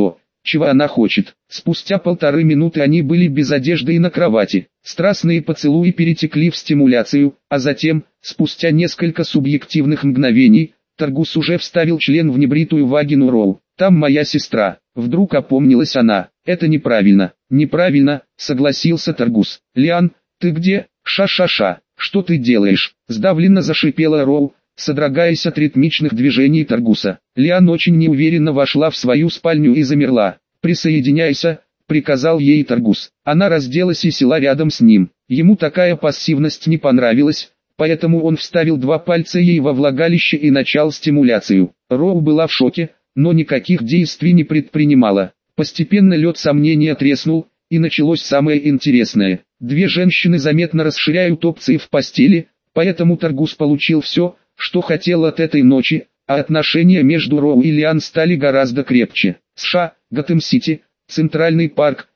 чего она хочет. Спустя 1,5 минуты они были без одежды и на кровати. Страстные поцелуи перетекли в стимуляцию, а затем, спустя несколько субъективных мгновений, Таргус уже вставил член в небритую вагину Роу. «Там моя сестра». Вдруг опомнилась она. «Это неправильно». «Неправильно», согласился Таргус. «Лиан, ты где? Ша-ша-ша, что ты делаешь?» Сдавленно зашипела Роу, содрогаясь от ритмичных движений Таргуса. Лиан очень неуверенно вошла в свою спальню и замерла. «Присоединяйся», приказал ей Таргус. Она разделась и села рядом с ним. Ему такая пассивность не понравилась, поэтому он вставил 2 пальца ей во влагалище и начал стимуляцию. Роу была в шоке, но никаких действий не предпринимала. Постепенно лед сомнения треснул, и началось самое интересное. 2 женщины заметно расширяют опции в постели, поэтому Таргус получил все, что хотел от этой ночи, а отношения между Роу и Лиан стали гораздо крепче. США, Готэм-Сити, Центральный парк,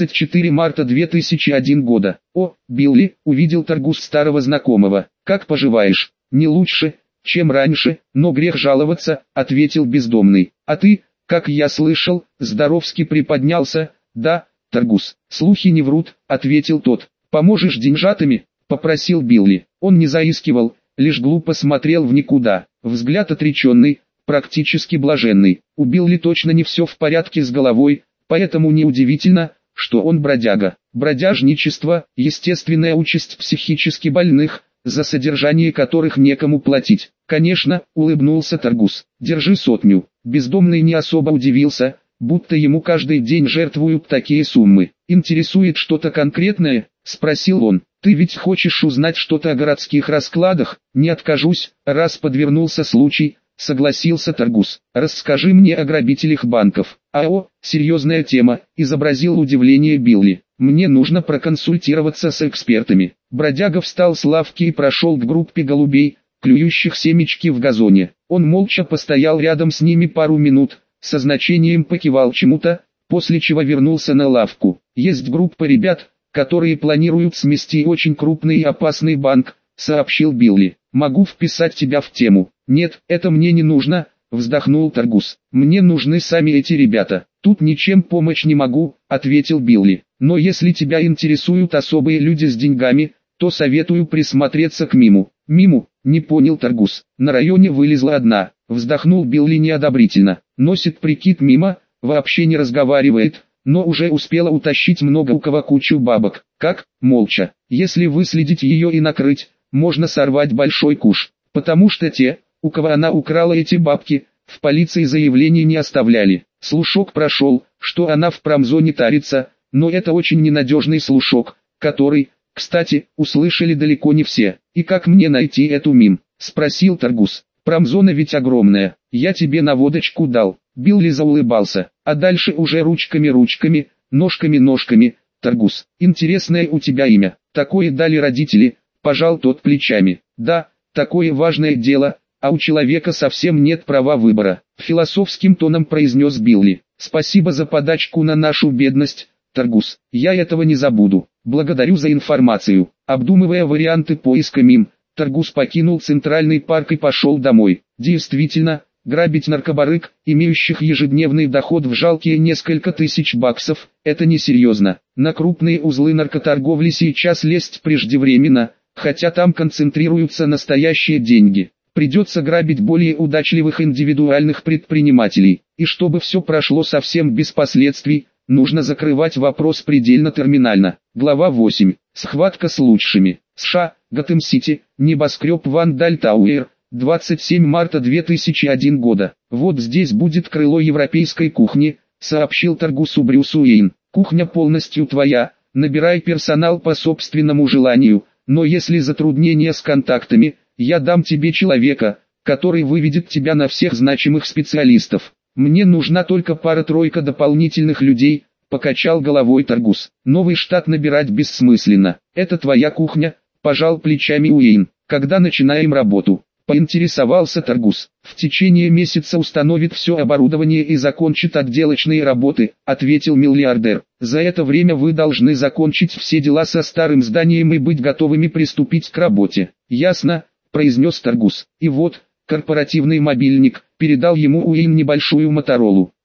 24 марта 2001 года. «О, Билли», увидел Таргус старого знакомого. «Как поживаешь?» «Не лучше, чем раньше, но грех жаловаться», ответил бездомный. «А ты, как я слышал, здоровски приподнялся?» «Да, Таргус, слухи не врут», ответил тот. «Поможешь деньжатами?» попросил Билли. Он не заискивал, лишь глупо смотрел в никуда. Взгляд отреченный, практически блаженный. У Билли точно не все в порядке с головой, поэтому неудивительно, что он бродяга. Бродяжничество – естественная участь психически больных, за содержание которых некому платить. «Конечно», – улыбнулся Таргус, – «держи 100». Бездомный не особо удивился, будто ему каждый день жертвуют такие суммы. «Интересует что-то конкретное?» – спросил он. «Ты ведь хочешь узнать что-то о городских раскладах?» «Не откажусь, раз подвернулся случай», — согласился Таргус. «Расскажи мне о грабителях банков». «Ао, серьезная тема», — изобразил удивление Билли. «Мне нужно проконсультироваться с экспертами». Бродяга встал с лавки и прошел к группе голубей, клюющих семечки в газоне. Он молча постоял рядом с ними пару минут, со значением покивал чему-то, после чего вернулся на лавку. «Есть группа ребят, которые планируют смести очень крупный и опасный банк», — сообщил Билли. «Могу вписать тебя в тему». «Нет, это мне не нужно», — вздохнул Таргус. «Мне нужны сами эти ребята». «Тут ничем помочь не могу», — ответил Билли. «Но если тебя интересуют особые люди с деньгами, то советую присмотреться к Миму». «Миму?» — не понял Таргус. «На районе вылезла одна», — вздохнул Билли неодобрительно. «Носит прикид Мима, вообще не разговаривает, но уже успела утащить много у кого кучу бабок». «Как?» «Молча. Если выследить ее и накрыть, можно сорвать большой куш, потому что те, у кого она украла эти бабки, в полиции заявлений не оставляли. Слушок прошел, что она в промзоне тарится, но это очень ненадежный слушок, который, кстати, услышали далеко не все». «И как мне найти эту Мим?» — спросил Таргус. «Промзона ведь огромная, я тебе наводочку дал». Билли заулыбался, а дальше уже ручками, ножками. «Таргус, интересное у тебя имя, такое дали родители», — пожал тот плечами. «Да, такое важное дело, а у человека совсем нет права выбора», — философским тоном произнес Билли. «Спасибо за подачку на нашу бедность, Таргус, я этого не забуду. Благодарю за информацию». Обдумывая варианты поиска Мим, Таргус покинул Центральный парк и пошел домой. Действительно, грабить наркобарыг, имеющих ежедневный доход в жалкие несколько тысяч баксов, это несерьезно. На крупные узлы наркоторговли сейчас лезть преждевременно, хотя там концентрируются настоящие деньги. Придется грабить более удачливых индивидуальных предпринимателей. И чтобы все прошло совсем без последствий, нужно закрывать вопрос предельно терминально. Глава 8. Схватка с лучшими. США, Готэм-Сити, небоскреб Вандаль Тауэр, 27 марта 2001 года. «Вот здесь будет крыло европейской кухни», — сообщил Таргусу Брюс Уэйн. «Кухня полностью твоя, набирай персонал по собственному желанию, но если затруднения с контактами, я дам тебе человека, который выведет тебя на всех значимых специалистов. Мне нужна только пара-тройка дополнительных людей», — покачал головой Таргус. «Новый штат набирать бессмысленно. Это твоя кухня», — пожал плечами Уэйн. «Когда начинаем работу?» — поинтересовался Таргус. «В течение месяца установит все оборудование и закончит отделочные работы», — ответил миллиардер. «За это время вы должны закончить все дела со старым зданием и быть готовыми приступить к работе». «Ясно», — произнес Таргус. «И вот, корпоративный мобильник», — передал ему Уэйн небольшую Моторолу.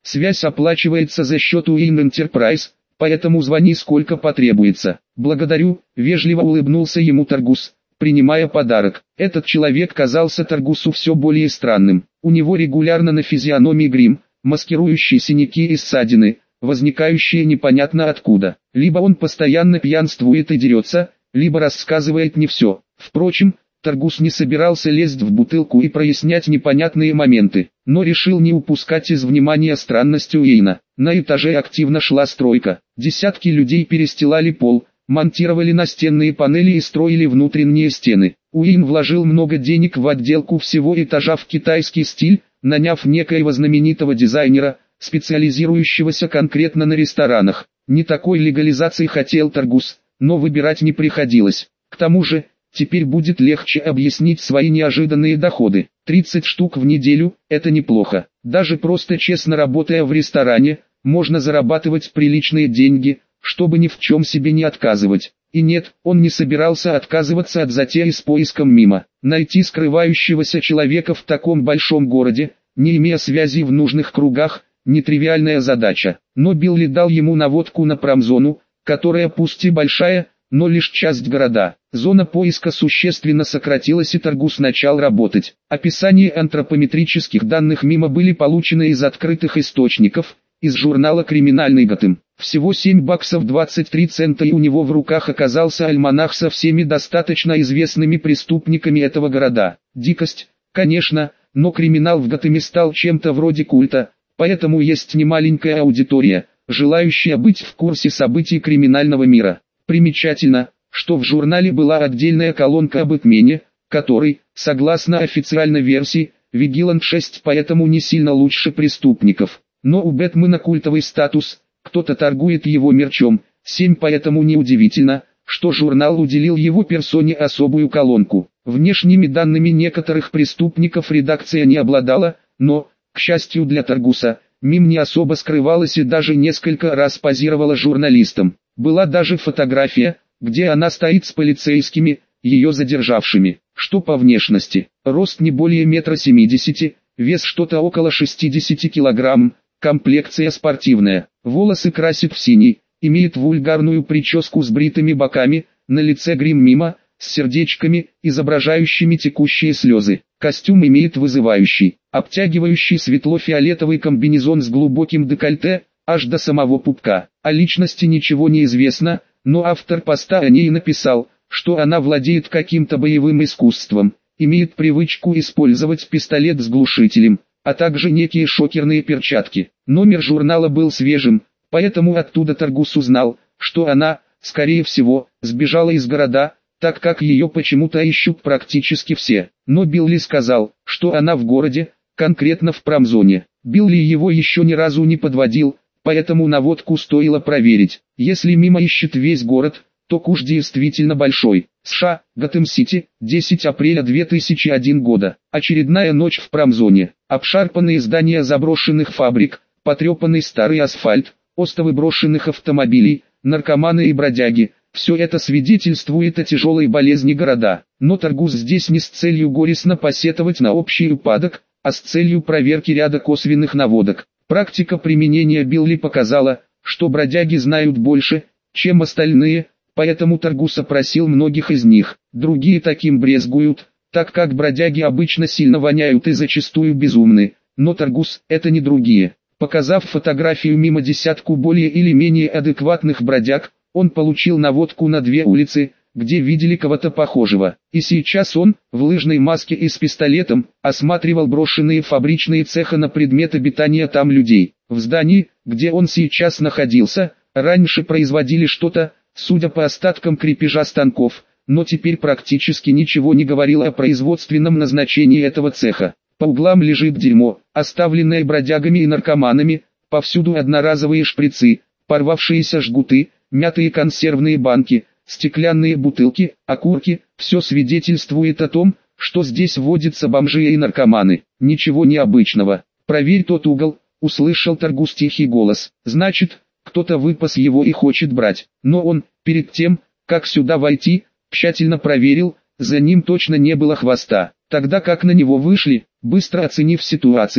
Связь оплачивается за счет Уин Enterprise, поэтому звони сколько потребуется. Благодарю, вежливо улыбнулся ему Таргус, принимая подарок. Этот человек казался Таргусу все более странным. У него регулярно на физиономии грим, маскирующий синяки и ссадины, возникающие непонятно откуда. Либо он постоянно пьянствует и дерется, либо рассказывает не все. Впрочем, Таргус не собирался лезть в бутылку и прояснять непонятные моменты, но решил не упускать из внимания странность Уэйна. На этаже активно шла стройка. Десятки людей перестилали пол, монтировали настенные панели и строили внутренние стены. Уэйн вложил много денег в отделку всего этажа в китайский стиль, наняв некоего знаменитого дизайнера, специализирующегося конкретно на ресторанах. Не такой легализации хотел Таргус, но выбирать не приходилось. К тому же, теперь будет легче объяснить свои неожиданные доходы. 30 штук в неделю – это неплохо. Даже просто честно работая в ресторане, можно зарабатывать приличные деньги, чтобы ни в чем себе не отказывать. И нет, он не собирался отказываться от затеи с поиском мимо. Найти скрывающегося человека в таком большом городе, не имея связей в нужных кругах, нетривиальная задача. Но Билли дал ему наводку на промзону, которая пусть и большая, но лишь часть города. Зона поиска существенно сократилась и Таргус начал работать. Описания антропометрических данных мимо были получены из открытых источников, из журнала «Криминальный Готэм». Всего $7 23 цента, и у него в руках оказался альманах со всеми достаточно известными преступниками этого города. Дикость, конечно, но криминал в Готэме стал чем-то вроде культа, поэтому есть немаленькая аудитория, желающая быть в курсе событий криминального мира. Примечательно, что в журнале была отдельная колонка об Бэтмене, который, согласно официальной версии, Вигилант 6 поэтому не сильно лучше преступников. Но у Бэтмена культовый статус, кто-то торгует его мерчом, 7, поэтому неудивительно, что журнал уделил его персоне особую колонку. Внешними данными некоторых преступников редакция не обладала, но, к счастью для Таргуса, Мим не особо скрывалась и даже несколько раз позировала журналистам. Была даже фотография, где она стоит с полицейскими, ее задержавшими. Что по внешности? Рост не более 1,70 м, вес что-то около 60 килограмм, комплекция спортивная. Волосы красит в синий, имеет вульгарную прическу с бритыми боками, на лице грим мимо, с сердечками, изображающими текущие слезы. Костюм имеет вызывающий, обтягивающий светло-фиолетовый комбинезон с глубоким декольте, аж до самого пупка. О личности ничего не известно, но автор поста о ней написал, что она владеет каким-то боевым искусством, имеет привычку использовать пистолет с глушителем, а также некие шокерные перчатки. Номер журнала был свежим, поэтому оттуда Таргус узнал, что она, скорее всего, сбежала из города, так как ее почему-то ищут практически все. Но Билли сказал, что она в городе, конкретно в промзоне. Билли его еще ни разу не подводил, поэтому наводку стоило проверить. Если мимо ищет весь город, то куш действительно большой. США, Готэм-Сити, 10 апреля 2001 года. Очередная ночь в промзоне. Обшарпанные здания заброшенных фабрик, потрепанный старый асфальт, остовы брошенных автомобилей, наркоманы и бродяги. Все это свидетельствует о тяжелой болезни города. Но Таргус здесь не с целью горестно посетовать на общий упадок, а с целью проверки ряда косвенных наводок. Практика применения Билли показала, что бродяги знают больше, чем остальные, поэтому Таргус опросил многих из них. Другие таким брезгуют, так как бродяги обычно сильно воняют и зачастую безумны. Но Таргус – это не другие. Показав фотографию мимо десятку более или менее адекватных бродяг, он получил наводку на 2 улицы, где видели кого-то похожего. И сейчас он, в лыжной маске и с пистолетом, осматривал брошенные фабричные цеха на предмет обитания там людей. В здании, где он сейчас находился, раньше производили что-то, судя по остаткам крепежа станков, но теперь практически ничего не говорило о производственном назначении этого цеха. По углам лежит дерьмо, оставленное бродягами и наркоманами, повсюду одноразовые шприцы, порвавшиеся жгуты, мятые консервные банки, стеклянные бутылки, окурки. Все свидетельствует о том, что здесь водятся бомжи и наркоманы. Ничего необычного. «Проверь тот угол», — услышал Таргус тихий голос. «Значит, кто-то выпас его и хочет брать». Но он, перед тем, как сюда войти, тщательно проверил, за ним точно не было хвоста. Тогда как на него вышли, быстро оценив ситуацию,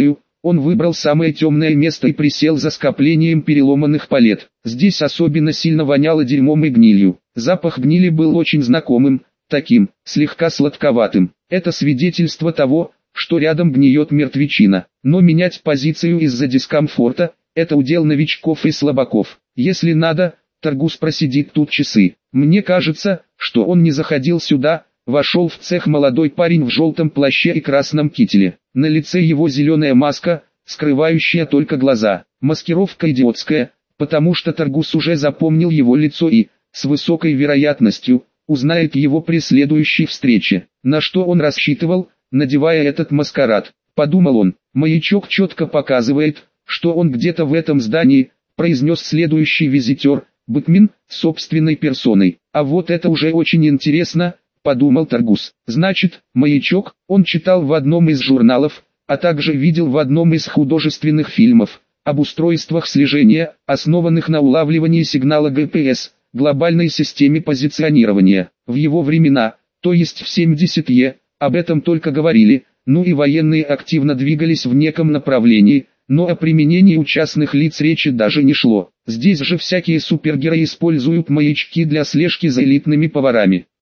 Он выбрал самое темное место и присел за скоплением переломанных палет. Здесь особенно сильно воняло дерьмом и гнилью. Запах гнили был очень знакомым, таким, слегка сладковатым. Это свидетельство того, что рядом гниет мертвечина. Но менять позицию из-за дискомфорта – это удел новичков и слабаков. Если надо, Таргус просидит тут часы. Мне кажется, что он не заходил сюда. Вошел в цех молодой парень в желтом плаще и красном кителе. На лице его зеленая маска, скрывающая только глаза. Маскировка идиотская, потому что Таргус уже запомнил его лицо и, с высокой вероятностью, узнает его при следующей встрече. На что он рассчитывал, надевая этот маскарад? Подумал он. Маячок четко показывает, что он где-то в этом здании, произнес следующий визитер, Бэтмен, собственной персоной. А вот это уже очень интересно, подумал Таргус. Значит, маячок он читал в одном из журналов, а также видел в одном из художественных фильмов об устройствах слежения, основанных на улавливании сигнала ГПС, глобальной системе позиционирования. В его времена, то есть в 70-е, об этом только говорили, ну и военные активно двигались в неком направлении, но о применении у частных лиц речи даже не шло. Здесь же всякие супергерои используют маячки для слежки за элитными поварами.